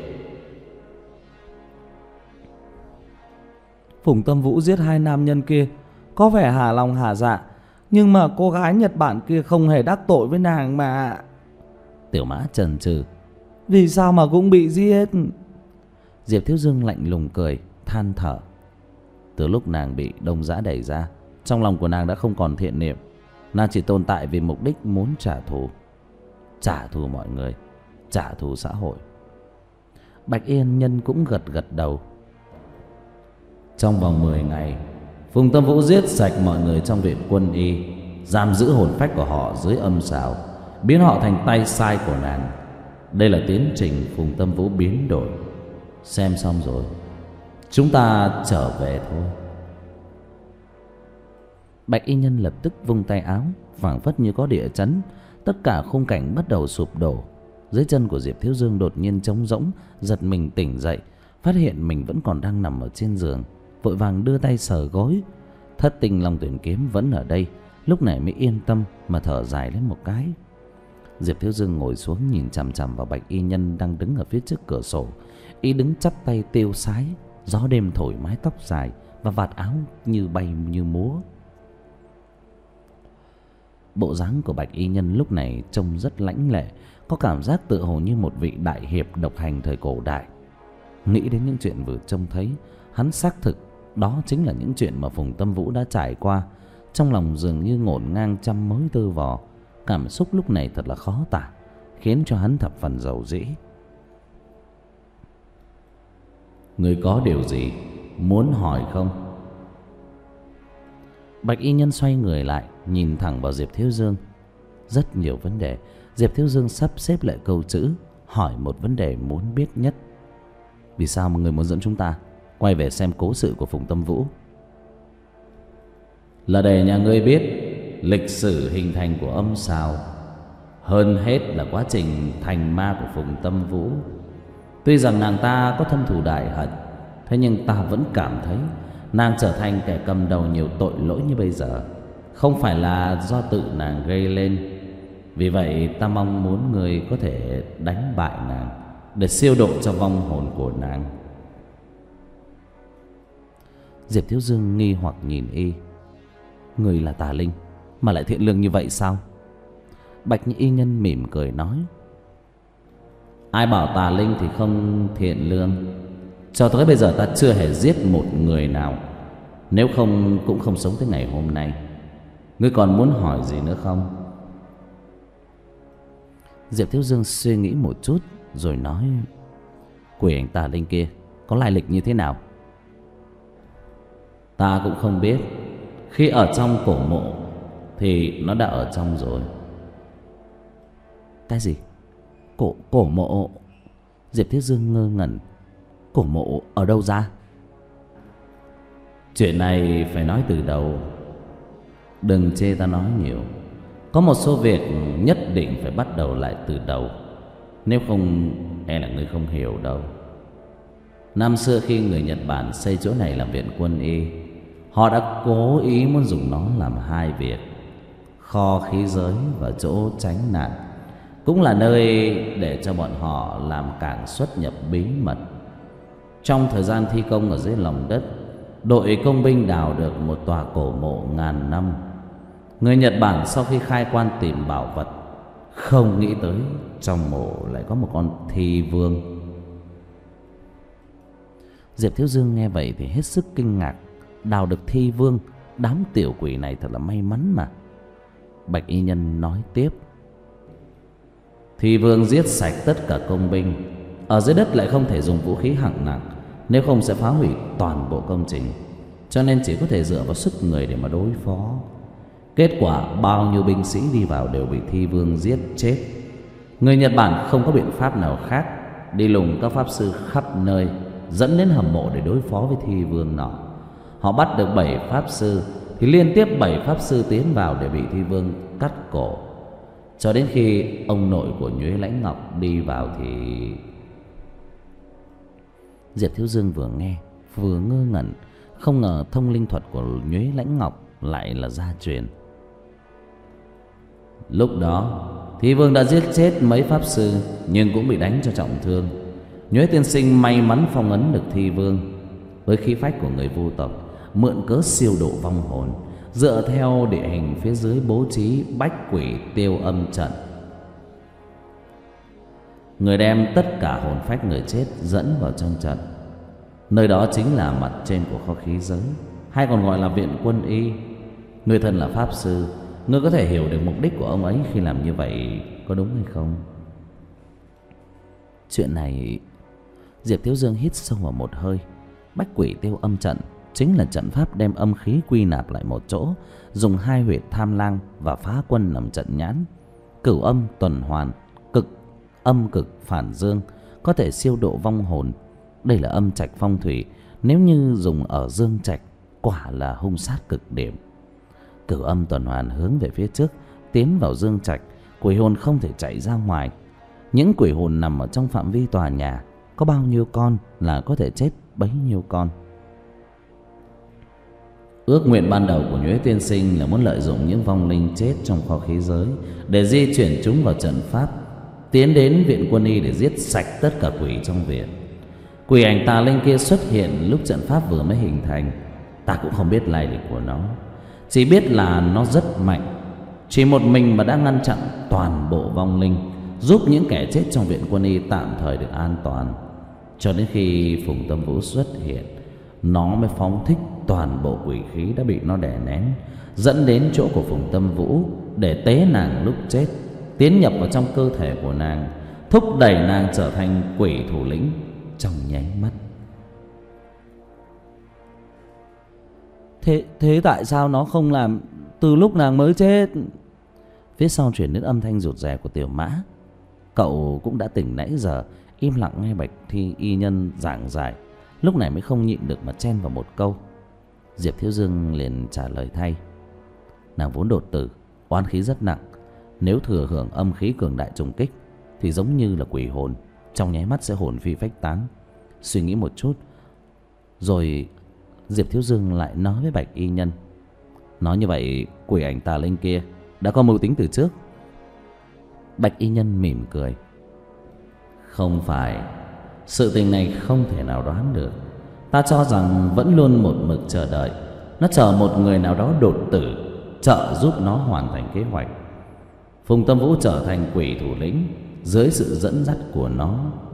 [SPEAKER 2] Phùng Tâm Vũ giết hai nam nhân kia có vẻ hà lòng hà dạ, nhưng mà cô gái Nhật Bản kia không hề đắc tội với nàng mà.
[SPEAKER 1] Tiểu Mã chần chừ:
[SPEAKER 2] Vì sao mà cũng bị giết?
[SPEAKER 1] Diệp Thiếu Dương lạnh lùng cười, than thở: Từ lúc nàng bị Đông Giã đẩy ra, trong lòng của nàng đã không còn thiện niệm. Nàng chỉ tồn tại vì mục đích muốn trả thù. Trả thù mọi người, trả thù xã hội. Bạch Yên Nhân cũng gật gật đầu. Trong vòng mười ngày, Phùng Tâm Vũ giết sạch mọi người trong viện quân y, giam giữ hồn phách của họ dưới âm sào, biến họ thành tay sai của nàng. Đây là tiến trình Phùng Tâm Vũ biến đổi. Xem xong rồi, chúng ta trở về thôi. Bạch y nhân lập tức vung tay áo, phảng phất như có địa chấn, tất cả khung cảnh bắt đầu sụp đổ. Dưới chân của Diệp Thiếu Dương đột nhiên trống rỗng, giật mình tỉnh dậy, phát hiện mình vẫn còn đang nằm ở trên giường, vội vàng đưa tay sờ gối. Thất tinh Long Tuyển kiếm vẫn ở đây, lúc này mới yên tâm mà thở dài lên một cái. Diệp Thiếu Dương ngồi xuống nhìn chằm chằm vào Bạch y nhân đang đứng ở phía trước cửa sổ. Y đứng chắp tay tiêu sái, gió đêm thổi mái tóc dài và vạt áo như bay như múa. Bộ dáng của Bạch y nhân lúc này trông rất lãnh lệ, có cảm giác tự hồ như một vị đại hiệp độc hành thời cổ đại. Nghĩ đến những chuyện vừa trông thấy, hắn xác thực đó chính là những chuyện mà Phùng Tâm Vũ đã trải qua. Trong lòng dường như ngổn ngang trăm mối tơ vò. Cảm xúc lúc này thật là khó tả, khiến cho hắn thập phần dầu dĩ. Người có điều gì muốn hỏi không? Bạch y nhân xoay người lại, nhìn thẳng vào Diệp Thiếu Dương. Rất nhiều vấn đề. Diệp Thiếu Dương sắp xếp lại câu chữ, hỏi một vấn đề muốn biết nhất. Vì sao mà người muốn dẫn chúng ta quay về xem cố sự của Phùng Tâm Vũ? Là để nhà ngươi biết lịch sử hình thành của âm sào, hơn hết là quá trình thành ma của Phùng Tâm Vũ. Tuy rằng nàng ta có thâm thù đại hận, thế nhưng ta vẫn cảm thấy nàng trở thành kẻ cầm đầu nhiều tội lỗi như bây giờ không phải là do tự nàng gây lên. Vì vậy ta mong muốn người có thể đánh bại nàng để siêu độ cho vong hồn của nàng. Diệp Thiếu Dương nghi hoặc nhìn y. Người là tà linh mà lại thiện lương như vậy sao? Bạch y nhân mỉm cười nói: Ai bảo tà linh thì không thiện lương? Cho tới bây giờ ta chưa hề giết một người nào, nếu không cũng không sống tới ngày hôm nay. Ngươi còn muốn hỏi gì nữa không? Diệp Thiếu Dương suy nghĩ một chút rồi nói: Quỷ ảnh tà linh kia có lai lịch như thế nào? Ta cũng không biết. Khi ở trong cổ mộ thì nó đã ở trong rồi. Cái gì? Cổ, cổ mộ? Diệp Thiếu Dương ngơ ngẩn. Cổ mộ ở đâu ra? Chuyện này phải nói từ đầu. Đừng chê ta nói nhiều. Có một số việc nhất định phải bắt đầu lại từ đầu, nếu không e là ngươi không hiểu đâu. Năm xưa khi người Nhật Bản xây chỗ này làm viện quân y, họ đã cố ý muốn dùng nó làm hai việc: kho khí giới và chỗ tránh nạn, cũng là nơi để cho bọn họ làm cảng xuất nhập bí mật. Trong thời gian thi công ở dưới lòng đất, đội công binh đào được một tòa cổ mộ ngàn năm. Người Nhật Bản sau khi khai quan tìm bảo vật, không nghĩ tới trong mộ lại có một con thi vương. Diệp Thiếu Dương nghe vậy thì hết sức kinh ngạc. Đào được thi vương, đám tiểu quỷ này thật là may mắn mà. Bạch y nhân nói tiếp: Thi vương giết sạch tất cả công binh, ở dưới đất lại không thể dùng vũ khí hạng nặng, nếu không sẽ phá hủy toàn bộ công trình, cho nên chỉ có thể dựa vào sức người để mà đối phó. Kết quả bao nhiêu binh sĩ đi vào đều bị thi vương giết chết. Người Nhật Bản không có biện pháp nào khác, đi lùng các pháp sư khắp nơi, dẫn đến hầm mộ để đối phó với thi vương nọ. Họ bắt được bảy pháp sư thì liên tiếp bảy pháp sư tiến vào để bị thi vương cắt cổ, cho đến khi ông nội của Nhuế Lãnh Ngọc đi vào thì Diệp Thiếu Dương vừa nghe vừa ngơ ngẩn, không ngờ thông linh thuật của Nhuế Lãnh Ngọc lại là gia truyền. Lúc đó Thi vương đã giết chết mấy pháp sư, nhưng cũng bị đánh cho trọng thương. Nhuế tiên sinh may mắn phong ấn được Thi vương với khí phách của người Vu tộc, mượn cớ siêu độ vong hồn, dựa theo địa hình phía dưới bố trí bách quỷ tiêu âm trận. Người đem tất cả hồn phách người chết dẫn vào trong trận. Nơi đó chính là mặt trên của kho khí giới, hay còn gọi là viện quân y. Người thân là pháp sư, ngươi có thể hiểu được mục đích của ông ấy khi làm như vậy có đúng hay không? Chuyện này... Diệp Thiếu Dương hít sâu vào một hơi. Bách quỷ tiêu âm trận chính là trận pháp đem âm khí quy nạp lại một chỗ, dùng hai huyệt Tham Lang và Phá Quân làm trận nhãn. Cửu âm tuần hoàn, cực âm cực phản dương, có thể siêu độ vong hồn. Đây là âm trạch phong thủy, nếu như dùng ở dương trạch quả là hung sát cực điểm. Cửu âm tuần hoàn hướng về phía trước, tiến vào dương trạch, quỷ hồn không thể chạy ra ngoài. Những quỷ hồn nằm ở trong phạm vi tòa nhà, có bao nhiêu con là có thể chết bấy nhiêu con. Ước nguyện ban đầu của Nhuế tiên sinh là muốn lợi dụng những vong linh chết trong kho khí giới để di chuyển chúng vào trận pháp, tiến đến viện quân y để giết sạch tất cả quỷ trong viện. Quỷ ảnh tà linh kia xuất hiện lúc trận pháp vừa mới hình thành. Ta cũng không biết lai lịch của nó, chỉ biết là nó rất mạnh. Chỉ một mình mà đã ngăn chặn toàn bộ vong linh, giúp những kẻ chết trong viện quân y tạm thời được an toàn. Cho đến khi Phùng Tâm Vũ xuất hiện, nó mới phóng thích toàn bộ quỷ khí đã bị nó đè nén, dẫn đến chỗ của Phùng Tâm Vũ để tế nàng lúc chết, tiến nhập vào trong cơ thể của nàng, thúc đẩy nàng trở thành quỷ thủ lĩnh trong nháy mắt.
[SPEAKER 2] Thế, thế tại sao nó không làm từ lúc nàng mới chết?
[SPEAKER 1] Phía sau chuyển đến âm thanh rụt rè của Tiểu Mã. Cậu cũng đã tỉnh nãy giờ, im lặng nghe Bạch Thi y nhân giảng giải, lúc này mới không nhịn được mà chen vào một câu. Diệp Thiếu Dương liền trả lời thay. Nàng vốn đột tử, oán khí rất nặng, nếu thừa hưởng âm khí cường đại trùng kích thì giống như là quỷ hồn, trong nháy mắt sẽ hồn phi phách tán. Suy nghĩ một chút rồi Diệp Thiếu Dương lại nói với Bạch y nhân. Nói như vậy quỷ ảnh tà linh kia đã có mưu tính từ trước? Bạch y nhân mỉm cười. Không phải, sự tình này không thể nào đoán được. Ta cho rằng vẫn luôn một mực chờ đợi, nó chờ một người nào đó đột tử, trợ giúp nó hoàn thành kế hoạch. Phùng Tâm Vũ trở thành quỷ thủ lĩnh dưới sự dẫn dắt của nó,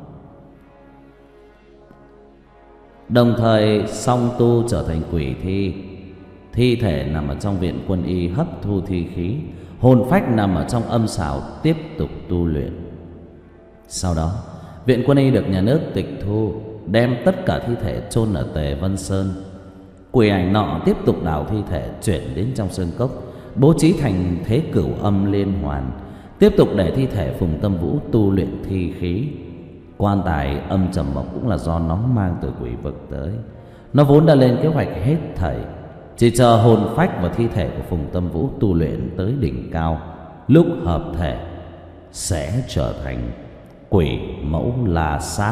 [SPEAKER 1] đồng thời song tu trở thành quỷ thi. Thi thể nằm ở trong viện quân y hấp thu thi khí, hồn phách nằm ở trong âm xảo tiếp tục tu luyện. Sau đó viện quân y được nhà nước tịch thu, đem tất cả thi thể chôn ở Tề Vân Sơn. Quỷ ảnh nọ tiếp tục đào thi thể chuyển đến trong sơn cốc, bố trí thành thế cửu âm liên hoàn, tiếp tục để thi thể Phùng Tâm Vũ tu luyện thi khí. Quan tài âm trầm mộc cũng là do nó mang từ quỷ vực tới. Nó vốn đã lên kế hoạch hết thảy, chỉ chờ hồn phách và thi thể của Phùng Tâm Vũ tu luyện tới đỉnh cao, lúc hợp thể sẽ trở thành quỷ mẫu La Sát.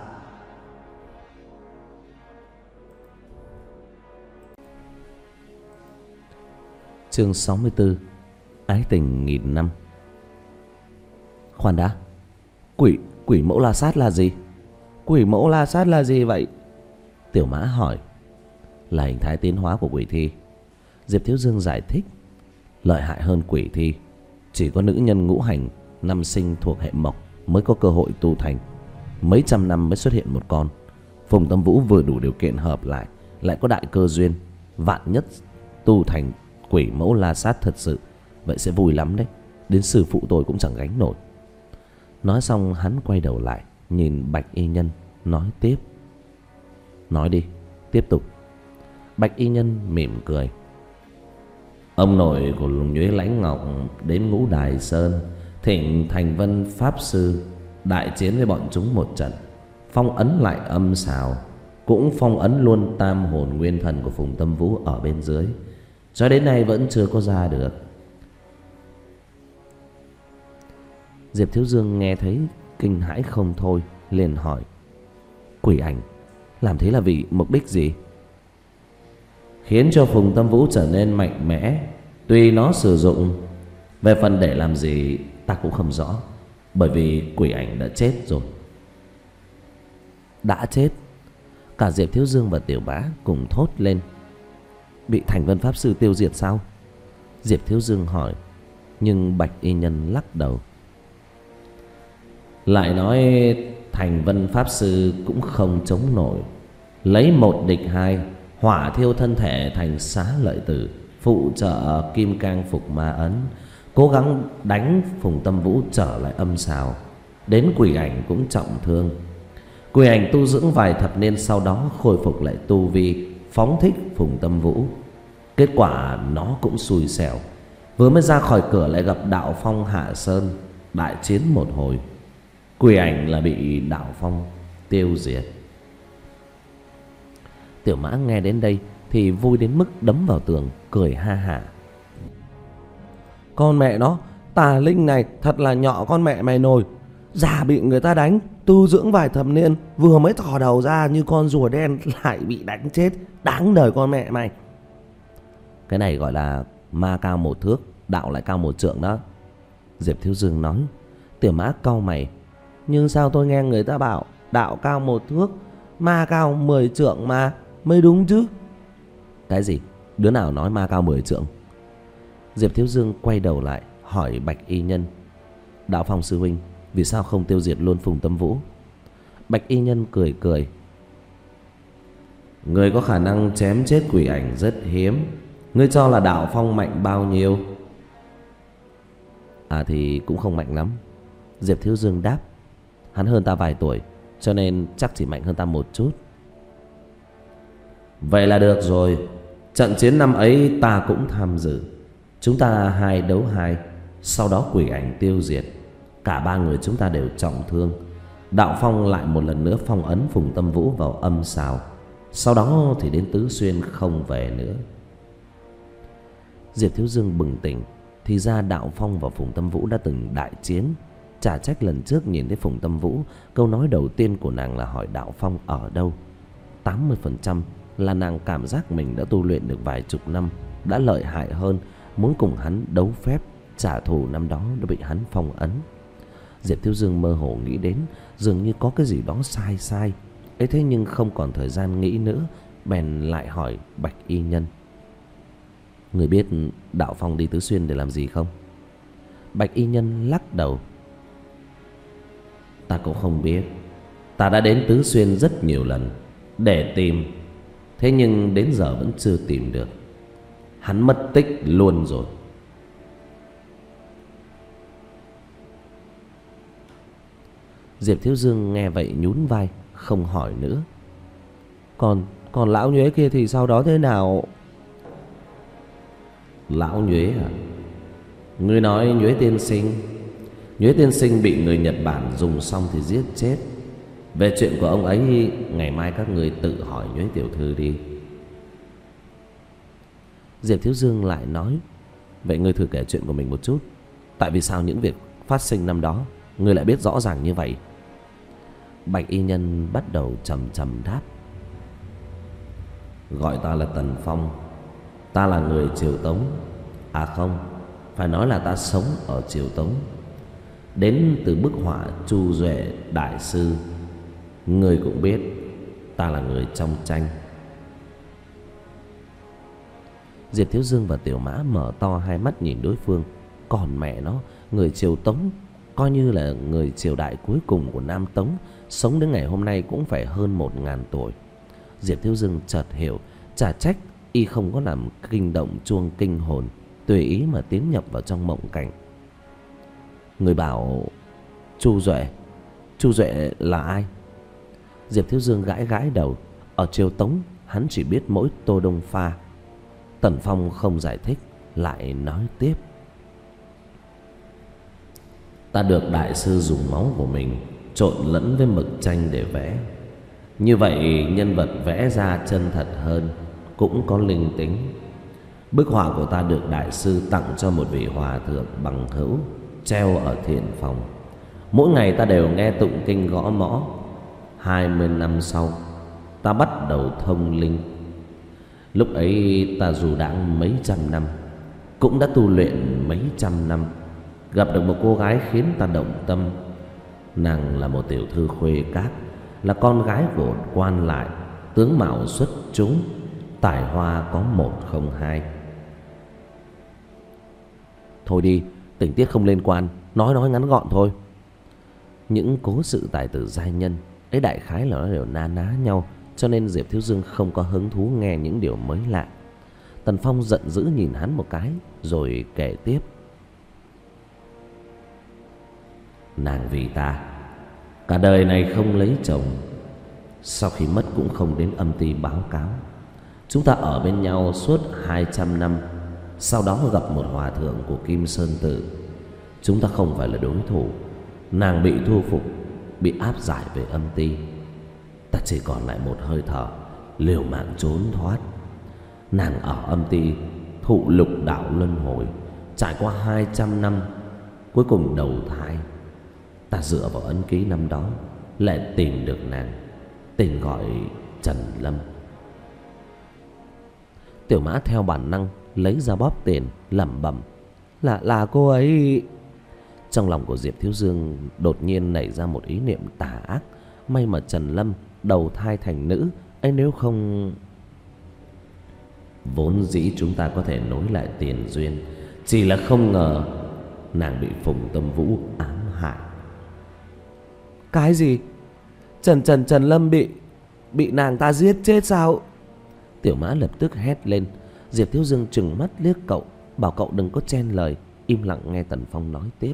[SPEAKER 1] Chương sáu mươi tư. Ái tình nghìn năm.
[SPEAKER 2] Khoan đã, Quỷ quỷ mẫu La Sát là gì? Quỷ mẫu La Sát là gì vậy?
[SPEAKER 1] Tiểu Mã hỏi. Là hình thái tiến hóa của quỷ thi. Diệp Thiếu Dương giải thích. Lợi hại hơn quỷ thi, chỉ có nữ nhân ngũ hành năm sinh thuộc hệ mộc mới có cơ hội tu thành, mấy trăm năm mới xuất hiện một con. Phùng Tâm Vũ vừa đủ điều kiện hợp lại, lại có đại cơ duyên, vạn nhất tu thành quỷ mẫu La Sát thật sự, vậy sẽ vui lắm đấy, đến sư phụ tôi cũng chẳng gánh nổi. Nói xong hắn quay đầu lại nhìn Bạch y nhân nói tiếp. Nói đi, tiếp tục. Bạch y nhân mỉm cười. Ông nội của Nhuế Lãnh Ngọc đến Ngũ Đài Sơn, thỉnh Thành Vân pháp sư đại chiến với bọn chúng một trận, phong ấn lại âm xào, cũng phong ấn luôn tam hồn nguyên thần của Phùng Tâm Vũ ở bên dưới, cho đến nay vẫn chưa có ra được.
[SPEAKER 2] Diệp Thiếu Dương nghe thấy kinh hãi không thôi, liền hỏi: Quỷ ảnh làm thế là vì mục đích gì?
[SPEAKER 1] Khiến cho Phùng Tâm Vũ trở nên mạnh mẽ, tùy nó sử dụng. Về phần để làm gì ta cũng không rõ, bởi vì quỷ ảnh đã chết rồi.
[SPEAKER 2] Đã chết? Cả Diệp Thiếu Dương và Tiểu Bá cùng thốt lên. Bị Thành Vân Pháp Sư tiêu diệt sao? Diệp Thiếu Dương hỏi, nhưng Bạch Y Nhân lắc đầu.
[SPEAKER 1] Lại nói Thành Vân Pháp Sư cũng không chống nổi, lấy một địch hai, hỏa thiêu thân thể thành Xá Lợi Tử, phụ trợ Kim Cang Phục Ma Ấn, cố gắng đánh Phùng Tâm Vũ trở lại âm sào. Đến quỷ ảnh cũng trọng thương. Quỷ ảnh tu dưỡng vài thập niên, sau đó khôi phục lại tu vi, phóng thích Phùng Tâm Vũ. Kết quả nó cũng xui xẻo, vừa mới ra khỏi cửa lại gặp Đạo Phong hạ sơn, đại chiến một hồi. Quỷ ảnh là bị Đạo Phong tiêu diệt.
[SPEAKER 2] Tiểu Mã nghe đến đây thì vui đến mức đấm vào tường, cười ha hả. Con mẹ nó, tà linh này thật là nhỏ con mẹ mày nồi. Già bị người ta đánh, tu dưỡng vài thập niên, vừa mới thò đầu ra như con rùa đen lại bị đánh chết. Đáng đời con mẹ mày. Cái này gọi là ma cao một thước, đạo lại cao một trượng đó, Diệp Thiếu Dương nói. Tiểu Mã cau mày. Nhưng sao tôi nghe người ta bảo đạo cao một thước, ma cao mười trượng mà, mới đúng chứ. Cái gì? Đứa nào nói ma cao mười trượng? Diệp Thiếu Dương quay đầu lại hỏi Bạch Y Nhân: Đạo Phong sư huynh, vì sao không tiêu diệt luôn Phùng Tâm Vũ? Bạch Y Nhân cười cười.
[SPEAKER 1] Người có khả năng chém chết quỷ ảnh rất hiếm. Ngươi cho là Đạo Phong mạnh bao nhiêu?
[SPEAKER 2] À thì cũng không mạnh lắm, Diệp Thiếu Dương đáp. Hắn hơn ta vài tuổi, cho nên chắc chỉ mạnh hơn ta một chút.
[SPEAKER 1] Vậy là được rồi. Trận chiến năm ấy ta cũng tham dự. Chúng ta hai đấu hai, sau đó quỷ ảnh tiêu diệt. Cả ba người chúng ta đều trọng thương. Đạo Phong lại một lần nữa phong ấn Phùng Tâm Vũ vào âm sào. Sau đó thì đến Tứ Xuyên không về nữa.
[SPEAKER 2] Diệp Thiếu Dương bừng tỉnh. Thì ra Đạo Phong và Phùng Tâm Vũ đã từng đại chiến. Chả trách lần trước nhìn thấy Phùng Tâm Vũ, câu nói đầu tiên của nàng là hỏi Đạo Phong ở đâu. Tám mươi phần trăm là nàng cảm giác mình đã tu luyện được vài chục năm, đã lợi hại hơn, muốn cùng hắn đấu phép trả thù năm đó đã bị hắn phong ấn. Diệp Thiếu Dương mơ hồ nghĩ đến dường như có cái gì đó sai sai ấy, thế nhưng không còn thời gian nghĩ nữa, bèn lại hỏi Bạch Y Nhân: Người biết Đạo Phong đi Tứ Xuyên để làm gì không? Bạch Y Nhân lắc đầu.
[SPEAKER 1] Ta cũng không biết. Ta đã đến Tứ Xuyên rất nhiều lần để tìm, thế nhưng đến giờ vẫn chưa tìm được. Hắn mất tích luôn rồi.
[SPEAKER 2] Diệp Thiếu Dương nghe vậy nhún vai, không hỏi nữa. Còn còn lão nhuế kia thì sau đó thế nào?
[SPEAKER 1] Lão nhuế à? Ngươi nói Nhuế tiên sinh? Nhuế tiên sinh bị người Nhật Bản dùng xong thì giết chết. Về chuyện của ông ấy, ngày mai các người tự hỏi Nhuế tiểu thư đi.
[SPEAKER 2] Diệp Thiếu Dương lại nói: Vậy ngươi thử kể chuyện của mình một chút. Tại vì sao những việc phát sinh năm đó ngươi lại biết rõ ràng như vậy? Bạch Y Nhân bắt đầu trầm trầm đáp:
[SPEAKER 1] Gọi ta là Tần Phong. Ta là người Triều Tống. À không, phải nói là ta sống ở Triều Tống. Đến từ bức họa Chu Duệ đại sư. Người cũng biết ta là người trong tranh.
[SPEAKER 2] Diệp Thiếu Dương và Tiểu Mã mở to hai mắt nhìn đối phương. Còn mẹ nó, người Triều Tống, coi như là người triều đại cuối cùng của Nam Tống, sống đến ngày hôm nay cũng phải hơn một ngàn tuổi. Diệp Thiếu Dương chợt hiểu, chả trách y không có làm kinh động chuông kinh hồn, tùy ý mà tiến nhập vào trong mộng cảnh. Người bảo Chu Duệ. Chu Duệ là ai? Diệp Thiếu Dương gãi gãi đầu. Ở Triều Tống hắn chỉ biết mỗi Tô Đông Pha. Tần Phong không giải thích, lại nói tiếp:
[SPEAKER 1] Ta được đại sư dùng máu của mình trộn lẫn với mực tranh để vẽ. Như vậy nhân vật vẽ ra chân thật hơn, cũng có linh tính. Bức họa của ta được đại sư tặng cho một vị hòa thượng bằng hữu, treo ở thiện phòng. Mỗi ngày ta đều nghe tụng kinh gõ mõ. Hai mươi năm sau, ta bắt đầu thông linh. Lúc ấy ta dù đãng mấy trăm năm, cũng đã tu luyện mấy trăm năm, gặp được một cô gái khiến ta động tâm. Nàng là một tiểu thư khuê các, là con gái của quan lại, tướng mạo xuất chúng, tài hoa có một không hai.
[SPEAKER 2] Thôi đi, tình tiết không liên quan, nói nói ngắn gọn thôi.
[SPEAKER 1] Những cố sự tài tử giai nhân ấy đại khái là nó đều na ná nhau, cho nên Diệp Thiếu Dương không có hứng thú nghe những điều mới lạ. Tần Phong giận dữ nhìn hắn một cái, rồi kể tiếp. Nàng vì ta cả đời này không lấy chồng, sau khi mất cũng không đến âm ty báo cáo. Chúng ta ở bên nhau suốt hai trăm năm. Sau đó gặp một hòa thượng của Kim Sơn Tự. Chúng ta không phải là đối thủ. Nàng bị thu phục, bị áp giải về âm ty. Ta chỉ còn lại một hơi thở, liều mạng trốn thoát. Nàng ở âm ty thụ lục đạo luân hồi, trải qua hai trăm năm, cuối cùng đầu thai. Ta dựa vào ấn ký năm đó lại tìm được nàng, tên gọi Trần Lâm.
[SPEAKER 2] Tiểu Mã theo bản năng lấy ra bóp tiền, lẩm bẩm: Là là cô ấy.
[SPEAKER 1] Trong lòng của Diệp Thiếu Dương đột nhiên nảy ra một ý niệm tà ác. May mà Trần Lâm đầu thai thành nữ ấy, nếu không... Vốn dĩ chúng ta có thể nối lại tiền duyên, chỉ là không ngờ nàng bị Phùng Tâm Vũ ám hại.
[SPEAKER 2] Cái gì? Trần Trần Trần Lâm bị Bị nàng ta giết chết sao?
[SPEAKER 1] Tiểu Mã lập tức hét lên. Diệp Thiếu Dương trừng mắt liếc cậu, bảo cậu đừng có chen lời, im lặng nghe Tần Phong nói tiếp.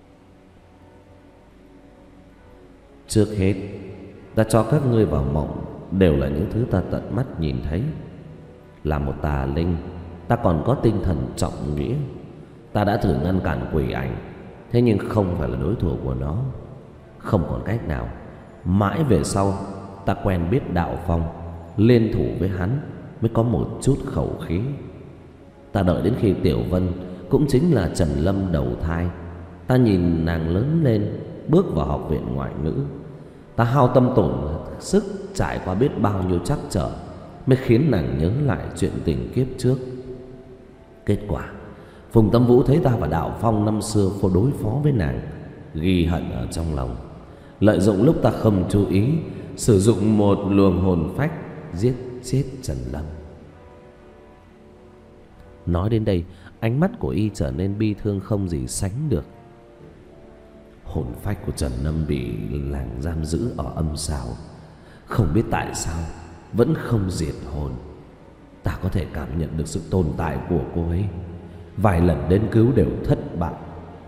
[SPEAKER 1] Trước hết, ta cho các ngươi vào mộng đều là những thứ ta tận mắt nhìn thấy. Là một tà linh, ta còn có tinh thần trọng nghĩa. Ta đã thử ngăn cản quỷ ảnh, thế nhưng không phải là đối thủ của nó. Không còn cách nào. Mãi về sau, ta quen biết Đạo Phong, liên thủ với hắn mới có một chút khẩu khí. Ta đợi đến khi Tiểu Vân, cũng chính là Trần Lâm đầu thai, ta nhìn nàng lớn lên, bước vào học viện ngoại ngữ. Ta hao tâm tổn sức, trải qua biết bao nhiêu trắc trở, mới khiến nàng nhớ lại chuyện tình kiếp trước. Kết quả, Phùng Tâm Vũ thấy ta và Đạo Phong năm xưa phô đối phó với nàng, ghi hận ở trong lòng, lợi dụng lúc ta không chú ý, sử dụng một luồng hồn phách giết chết Trần Lâm. Nói đến đây, ánh mắt của y trở nên bi thương không gì sánh được. Hồn phách của Trần Lâm bị làng giam giữ ở âm sào, không biết tại sao vẫn không diệt hồn. Ta có thể cảm nhận được sự tồn tại của cô ấy, vài lần đến cứu đều thất bại.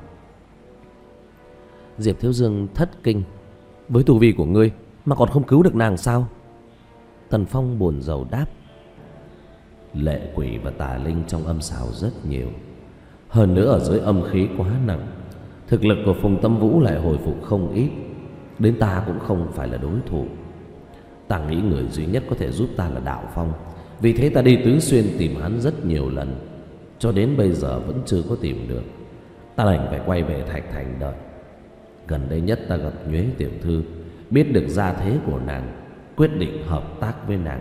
[SPEAKER 2] Diệp Thiếu Dương thất kinh. Với tu vi của ngươi mà còn không cứu được nàng sao?
[SPEAKER 1] Tần Phong buồn rầu đáp. Lệ quỷ và tà linh trong âm sào rất nhiều, hơn nữa ở dưới âm khí quá nặng. Thực lực của Phùng Tâm Vũ lại hồi phục không ít, đến ta cũng không phải là đối thủ. Ta nghĩ người duy nhất có thể giúp ta là Đạo Phong, vì thế ta đi tứ xuyên tìm hắn rất nhiều lần, cho đến bây giờ vẫn chưa có tìm được. Ta đành phải quay về Thạch Thành đợi. Gần đây nhất ta gặp Nhuế tiểu thư, biết được gia thế của nàng, quyết định hợp tác với nàng.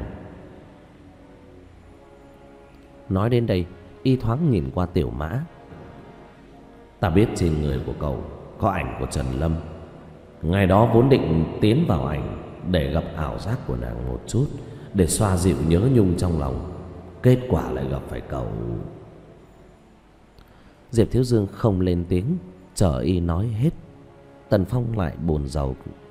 [SPEAKER 2] Nói đến đây, y thoáng nhìn qua Tiểu Mã.
[SPEAKER 1] Ta biết trên người của cậu có ảnh của Trần Lâm. Ngày đó vốn định tiến vào ảnh để gặp ảo giác của nàng một chút, để xoa dịu nhớ nhung trong lòng. Kết quả lại gặp phải cậu.
[SPEAKER 2] Diệp Thiếu Dương không lên tiếng, chờ y nói hết. Tần Phong lại buồn rầu.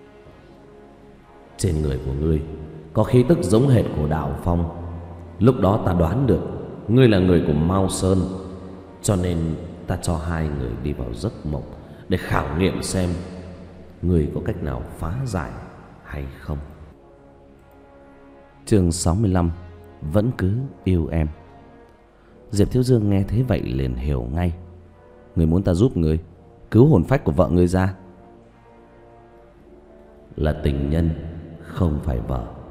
[SPEAKER 1] Trên người của ngươi có khí tức giống hệt của Đạo Phong. Lúc đó ta đoán được ngươi là người của Mao Sơn, cho nên ta cho hai người đi vào giấc mộng để khảo nghiệm xem ngươi có cách nào phá giải hay không.
[SPEAKER 2] Chương sáu mươi lăm. Vẫn cứ yêu em.
[SPEAKER 1] Diệp Thiếu Dương nghe thế vậy liền hiểu ngay.
[SPEAKER 2] Ngươi muốn ta giúp ngươi cứu hồn phách của vợ ngươi ra?
[SPEAKER 1] Là tình nhân, không phải vợ.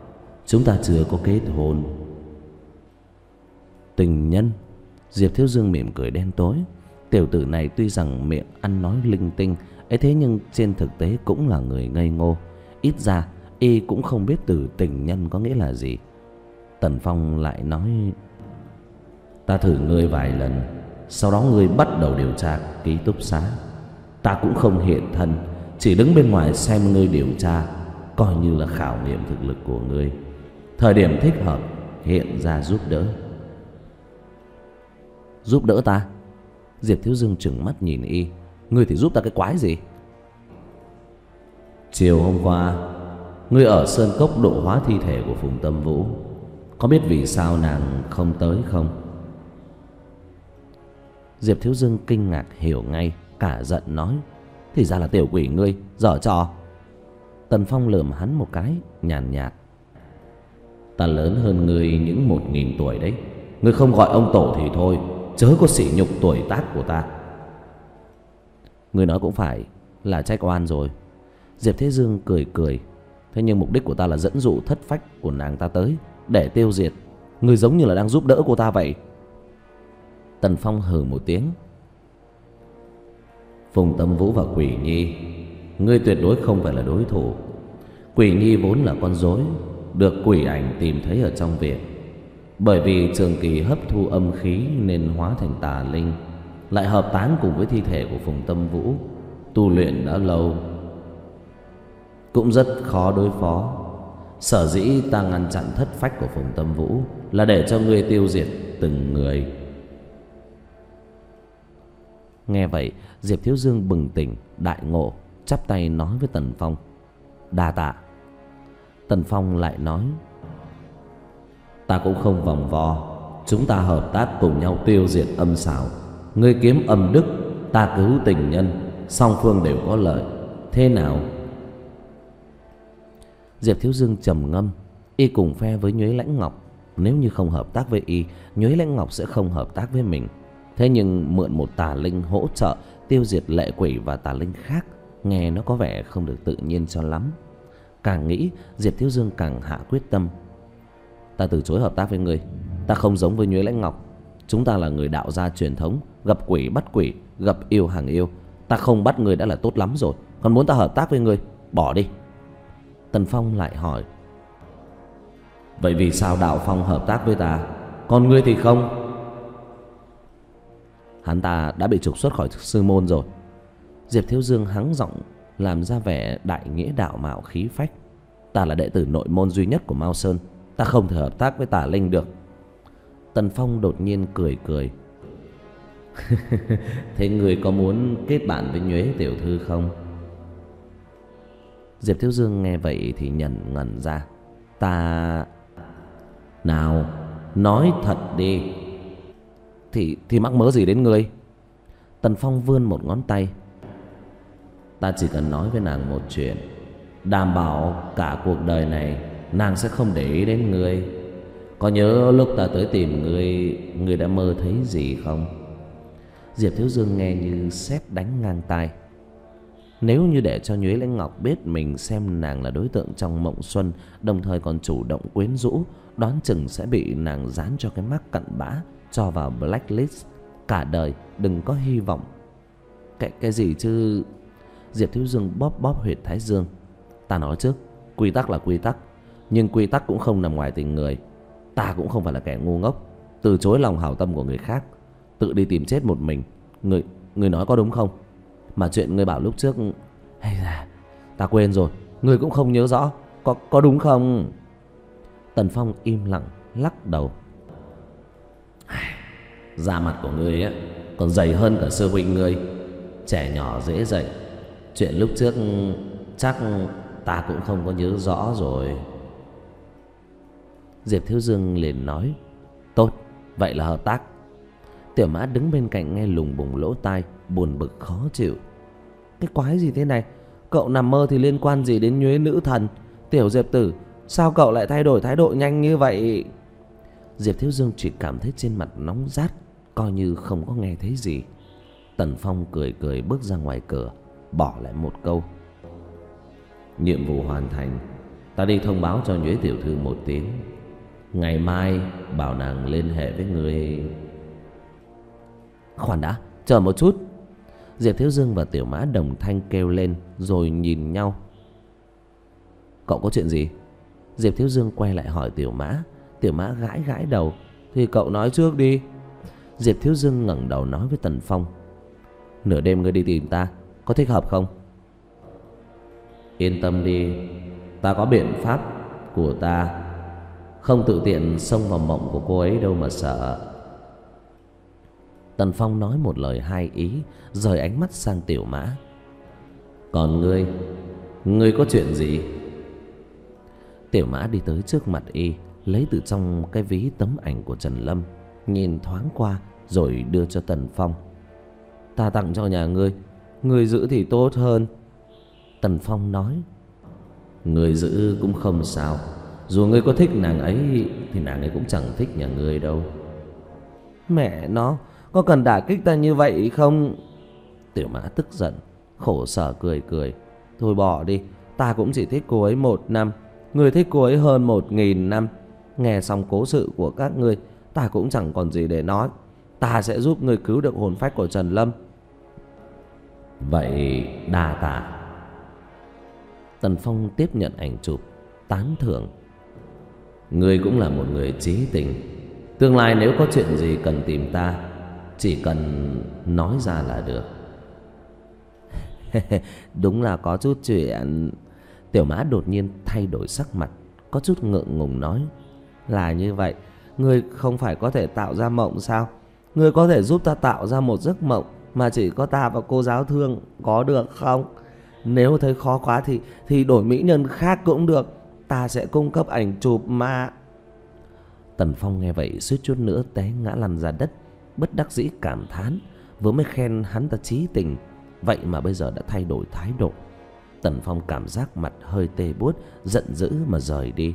[SPEAKER 1] Chúng ta chưa có kết hôn. Tình nhân? Diệp Thiếu Dương mỉm cười đen tối. Tiểu tử này tuy rằng miệng ăn nói linh tinh ấy, thế nhưng trên thực tế cũng là người ngây ngô. Ít ra y cũng không biết từ tình nhân có nghĩa là gì. Tần Phong lại nói: ta thử ngươi vài lần, sau đó ngươi bắt đầu điều tra ký túc xá. Ta cũng không hiện thân, chỉ đứng bên ngoài xem ngươi điều tra, coi như là khảo nghiệm thực lực của ngươi. Thời điểm thích hợp hiện ra giúp đỡ. Giúp đỡ ta? Diệp Thiếu Dương trừng mắt nhìn y. Ngươi thì giúp ta cái quái gì? Chiều hôm qua ngươi ở Sơn Cốc độ hóa thi thể của Phùng Tâm Vũ, có biết vì sao nàng không tới không? Diệp Thiếu Dương kinh ngạc hiểu ngay, cả giận nói: thì ra là tiểu quỷ ngươi giở trò. Tần Phong lườm hắn một cái, nhàn nhạt: ta lớn hơn ngươi những một nghìn tuổi đấy. Ngươi không gọi ông tổ thì thôi, chớ có sỉ nhục tuổi tác của ta. Ngươi nói cũng phải, là trách oan rồi. Diệp Thế Dương cười cười: thế nhưng mục đích của ta là dẫn dụ thất phách của nàng ta tới để tiêu diệt. Ngươi giống như là đang giúp đỡ cô ta vậy. Tần Phong hừ một tiếng: Phùng Tâm Vũ và Quỷ Nhi, ngươi tuyệt đối không phải là đối thủ. Quỷ Nhi vốn là con rối, được quỷ ảnh tìm thấy ở trong viện. Bởi vì trường kỳ hấp thu âm khí nên hóa thành tà linh, lại hợp tán cùng với thi thể của Phùng Tâm Vũ, tu luyện đã lâu, cũng rất khó đối phó. Sở dĩ ta ngăn chặn thất phách của Phùng Tâm Vũ là để cho ngươi tiêu diệt từng người. Nghe vậy, Diệp Thiếu Dương bừng tỉnh đại ngộ, chắp tay nói với Tần Phong: đa tạ. Tần Phong lại nói: ta cũng không vòng vo, chúng ta hợp tác cùng nhau tiêu diệt âm xảo. Ngươi kiếm âm đức, ta cứu tình nhân, song phương đều có lợi. Thế nào? Diệp Thiếu Dương trầm ngâm. Y cùng phe với Nhuế Lãnh Ngọc, nếu như không hợp tác với y, Nhuế Lãnh Ngọc sẽ không hợp tác với mình. Thế nhưng mượn một tà linh hỗ trợ tiêu diệt lệ quỷ và tà linh khác, nghe nó có vẻ không được tự nhiên cho lắm. Càng nghĩ, Diệp Thiếu Dương càng hạ quyết tâm. Ta từ chối hợp tác với ngươi. Ta không giống với Nhuế Lãnh Ngọc. Chúng ta là người đạo gia truyền thống, gặp quỷ bắt quỷ, gặp yêu hàng yêu. Ta không bắt ngươi đã là tốt lắm rồi, còn muốn ta hợp tác với ngươi, bỏ đi. Tần Phong lại hỏi: vậy vì sao Đạo Phong hợp tác với ta, còn ngươi thì không? Hắn ta đã bị trục xuất khỏi sư môn rồi. Diệp Thiếu Dương hắng giọng, làm ra vẻ đại nghĩa đạo mạo khí phách: ta là đệ tử nội môn duy nhất của Mao Sơn, ta không thể hợp tác với tà linh được. Tần Phong đột nhiên cười cười: thế người có muốn kết bạn với Nhuế tiểu thư không? Diệp Thiếu Dương nghe vậy thì nhận ngẩn ra. Ta... nào, nói thật đi. Thì thì mắc mớ gì đến ngươi? Tần Phong vươn một ngón tay: ta chỉ cần nói với nàng một chuyện, đảm bảo cả cuộc đời này nàng sẽ không để ý đến ngươi. Có nhớ lúc ta tới tìm ngươi, ngươi đã mơ thấy gì không? Diệp Thiếu Dương nghe như sét đánh ngang tai. Nếu như để cho Nhuế Lãnh Ngọc biết mình xem nàng là đối tượng trong mộng xuân, đồng thời còn chủ động quyến rũ, đoán chừng sẽ bị nàng dán cho cái mác cặn bã, cho vào blacklist, cả đời đừng có hy vọng. Cái, cái gì chứ? Diệp Thiếu Dương bóp bóp huyệt thái dương: ta nói trước, quy tắc là quy tắc, nhưng quy tắc cũng không nằm ngoài tình người. Ta cũng không phải là kẻ ngu ngốc, từ chối lòng hảo tâm của người khác, tự đi tìm chết một mình. Người, người nói có đúng không? Mà chuyện ngươi bảo lúc trước, hay là ta quên rồi, ngươi cũng không nhớ rõ, có, có đúng không? Tần Phong im lặng lắc đầu: da mặt của ngươi á còn dày hơn cả sư huynh ngươi, trẻ nhỏ dễ dạy. Chuyện lúc trước chắc ta cũng không có nhớ rõ rồi. Diệp Thiếu Dương liền nói: tốt, vậy là hợp tác. Tiểu Mã đứng bên cạnh nghe lùng bùng lỗ tai, buồn bực khó chịu. Cái quái gì thế này? Cậu nằm mơ thì liên quan gì đến Nhuế nữ thần? Tiểu Diệp tử, sao cậu lại thay đổi thái độ nhanh như vậy? Diệp Thiếu Dương chỉ cảm thấy trên mặt nóng rát, coi như không có nghe thấy gì. Tần Phong cười cười bước ra ngoài cửa, bỏ lại một câu: nhiệm vụ hoàn thành, Ta đi thông báo cho Nhuế tiểu thư một tiếng, ngày mai bảo nàng liên hệ với người.
[SPEAKER 2] Khoan đã, chờ một chút. Diệp Thiếu Dương và Tiểu Mã đồng thanh kêu lên, rồi nhìn nhau.
[SPEAKER 1] Cậu có chuyện gì?
[SPEAKER 2] Diệp Thiếu Dương quay lại hỏi Tiểu Mã. Tiểu Mã gãi gãi đầu.
[SPEAKER 1] Thì cậu nói trước đi.
[SPEAKER 2] Diệp Thiếu Dương ngẩng đầu nói với Tần Phong.
[SPEAKER 1] Nửa đêm ngươi đi tìm ta, có thích hợp không? Yên tâm đi, ta có biện pháp của ta, không tự tiện xông vào mộng của cô ấy đâu mà sợ.
[SPEAKER 2] Tần Phong nói một lời hai ý, rời ánh mắt sang Tiểu Mã.
[SPEAKER 1] Còn ngươi, ngươi có chuyện gì?
[SPEAKER 2] Tiểu Mã đi tới trước mặt y, lấy từ trong cái ví tấm ảnh của Trần Lâm, nhìn thoáng qua rồi đưa cho Tần Phong.
[SPEAKER 1] Ta tặng cho nhà ngươi, ngươi giữ thì tốt hơn.
[SPEAKER 2] Tần Phong nói.
[SPEAKER 1] Ngươi giữ cũng không sao, dù ngươi có thích nàng ấy thì nàng ấy cũng chẳng thích nhà ngươi đâu.
[SPEAKER 2] Mẹ nó, có cần đả kích ta như vậy không? Tiểu Mã tức giận, khổ sở cười cười. Thôi bỏ đi, ta cũng chỉ thích cô ấy một năm, người thích cô ấy hơn một nghìn năm. Nghe xong cố sự của các ngươi, ta cũng chẳng còn gì để nói. Ta sẽ giúp ngươi cứu được hồn phách của Trần Lâm.
[SPEAKER 1] Vậy đa tạ.
[SPEAKER 2] Tần Phong tiếp nhận ảnh chụp, tán thưởng.
[SPEAKER 1] Ngươi cũng là một người trí tình. Tương lai nếu có chuyện gì cần tìm ta, chỉ cần nói ra là được.
[SPEAKER 2] Đúng là có chút chuyện. Tiểu Mã đột nhiên thay đổi sắc mặt, có chút ngượng ngùng nói. Là như vậy, ngươi không phải có thể tạo ra mộng sao? Ngươi có thể giúp ta tạo ra một giấc mộng mà chỉ có ta và cô giáo thương, có được không? Nếu thấy khó quá thì thì đổi mỹ nhân khác cũng được. Ta sẽ cung cấp ảnh chụp mà. Tần Phong nghe vậy suýt chút nữa té ngã lăn ra đất, bất đắc dĩ cảm thán. Vừa mới khen hắn ta trí tình, vậy mà bây giờ đã thay đổi thái độ. Tần Phong cảm giác mặt hơi tê buốt, giận dữ mà rời đi.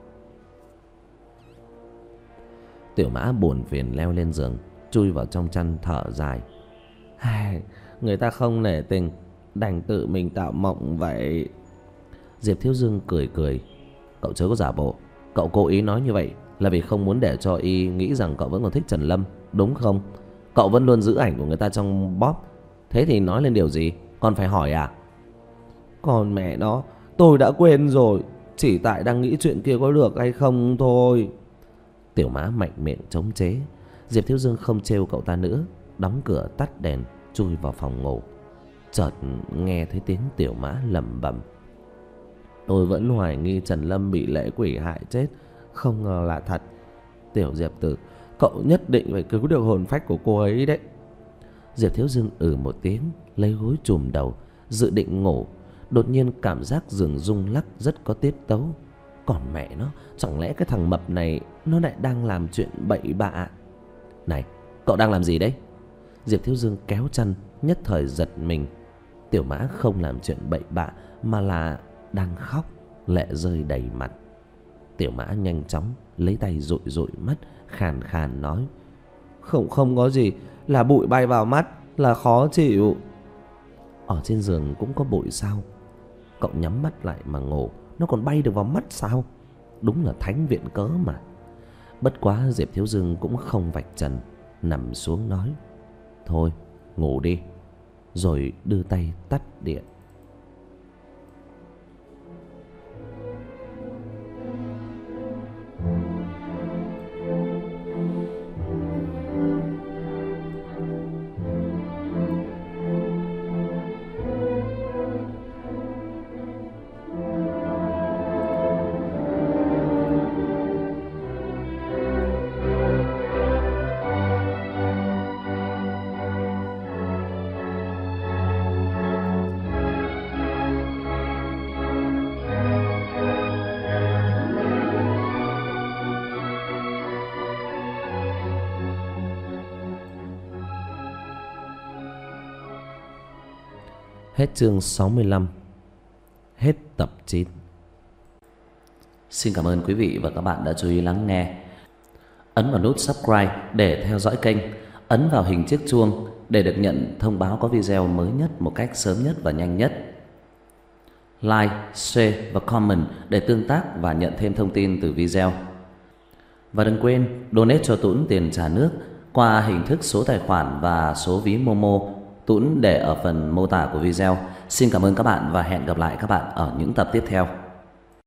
[SPEAKER 2] Tiểu Mã buồn phiền leo lên giường, chui vào trong chăn thở dài. Người ta không nể tình, đành tự mình tạo mộng vậy. Diệp Thiếu Dương cười cười.
[SPEAKER 1] Cậu chớ có giả bộ. Cậu cố ý nói như vậy là vì không muốn để cho y nghĩ rằng cậu vẫn còn thích Trần Lâm, đúng không? Cậu vẫn luôn giữ ảnh của người ta trong bóp. Thế thì nói lên điều gì? Còn phải hỏi à?
[SPEAKER 2] Còn mẹ nó, tôi đã quên rồi. Chỉ tại đang nghĩ chuyện kia có được hay không thôi. Tiểu Mã mạnh miệng chống chế. Diệp Thiếu Dương không trêu cậu ta nữa, đóng cửa tắt đèn, chui vào phòng ngủ. Chợt nghe thấy tiếng Tiểu Mã lẩm bẩm. Tôi vẫn hoài nghi Trần Lâm bị lệ quỷ hại chết, không ngờ là thật. Tiểu Diệp Tử, cậu nhất định phải cứu được hồn phách của cô ấy đấy. Diệp Thiếu Dương ừ một tiếng, lấy gối chùm đầu, dự định ngủ. Đột nhiên cảm giác giường rung lắc rất có tiết tấu. Còn mẹ nó, chẳng lẽ cái thằng mập này nó lại đang làm chuyện bậy bạ? Này, cậu đang làm gì đấy? Diệp Thiếu Dương kéo chăn, nhất thời giật mình. Tiểu Mã không làm chuyện bậy bạ, mà là đang khóc, lệ rơi đầy mặt. Tiểu Mã nhanh chóng lấy tay dụi dụi mắt, khàn khàn nói. Không không có gì, là bụi bay vào mắt, là khó chịu. Ở trên giường cũng có bụi sao? Cậu nhắm mắt lại mà ngủ, nó còn bay được vào mắt sao? Đúng là thánh viện cớ mà. Bất quá Diệp Thiếu Dương cũng không vạch trần, nằm xuống nói. Thôi, ngủ đi. Rồi đưa tay tắt điện. Hết chương sáu mươi lăm. Hết tập chín.
[SPEAKER 1] Xin cảm ơn quý vị và các bạn đã chú ý lắng nghe. Ấn vào nút subscribe để theo dõi kênh. Ấn vào hình chiếc chuông để được nhận thông báo có video mới nhất một cách sớm nhất và nhanh nhất. like, share và comment để tương tác và nhận thêm thông tin từ video. Và đừng quên donate cho Tuấn tiền trả nước qua hình thức số tài khoản và số ví Momo Tuấn để ở phần mô tả của video. Xin cảm ơn các bạn và hẹn gặp lại các bạn ở những tập tiếp theo.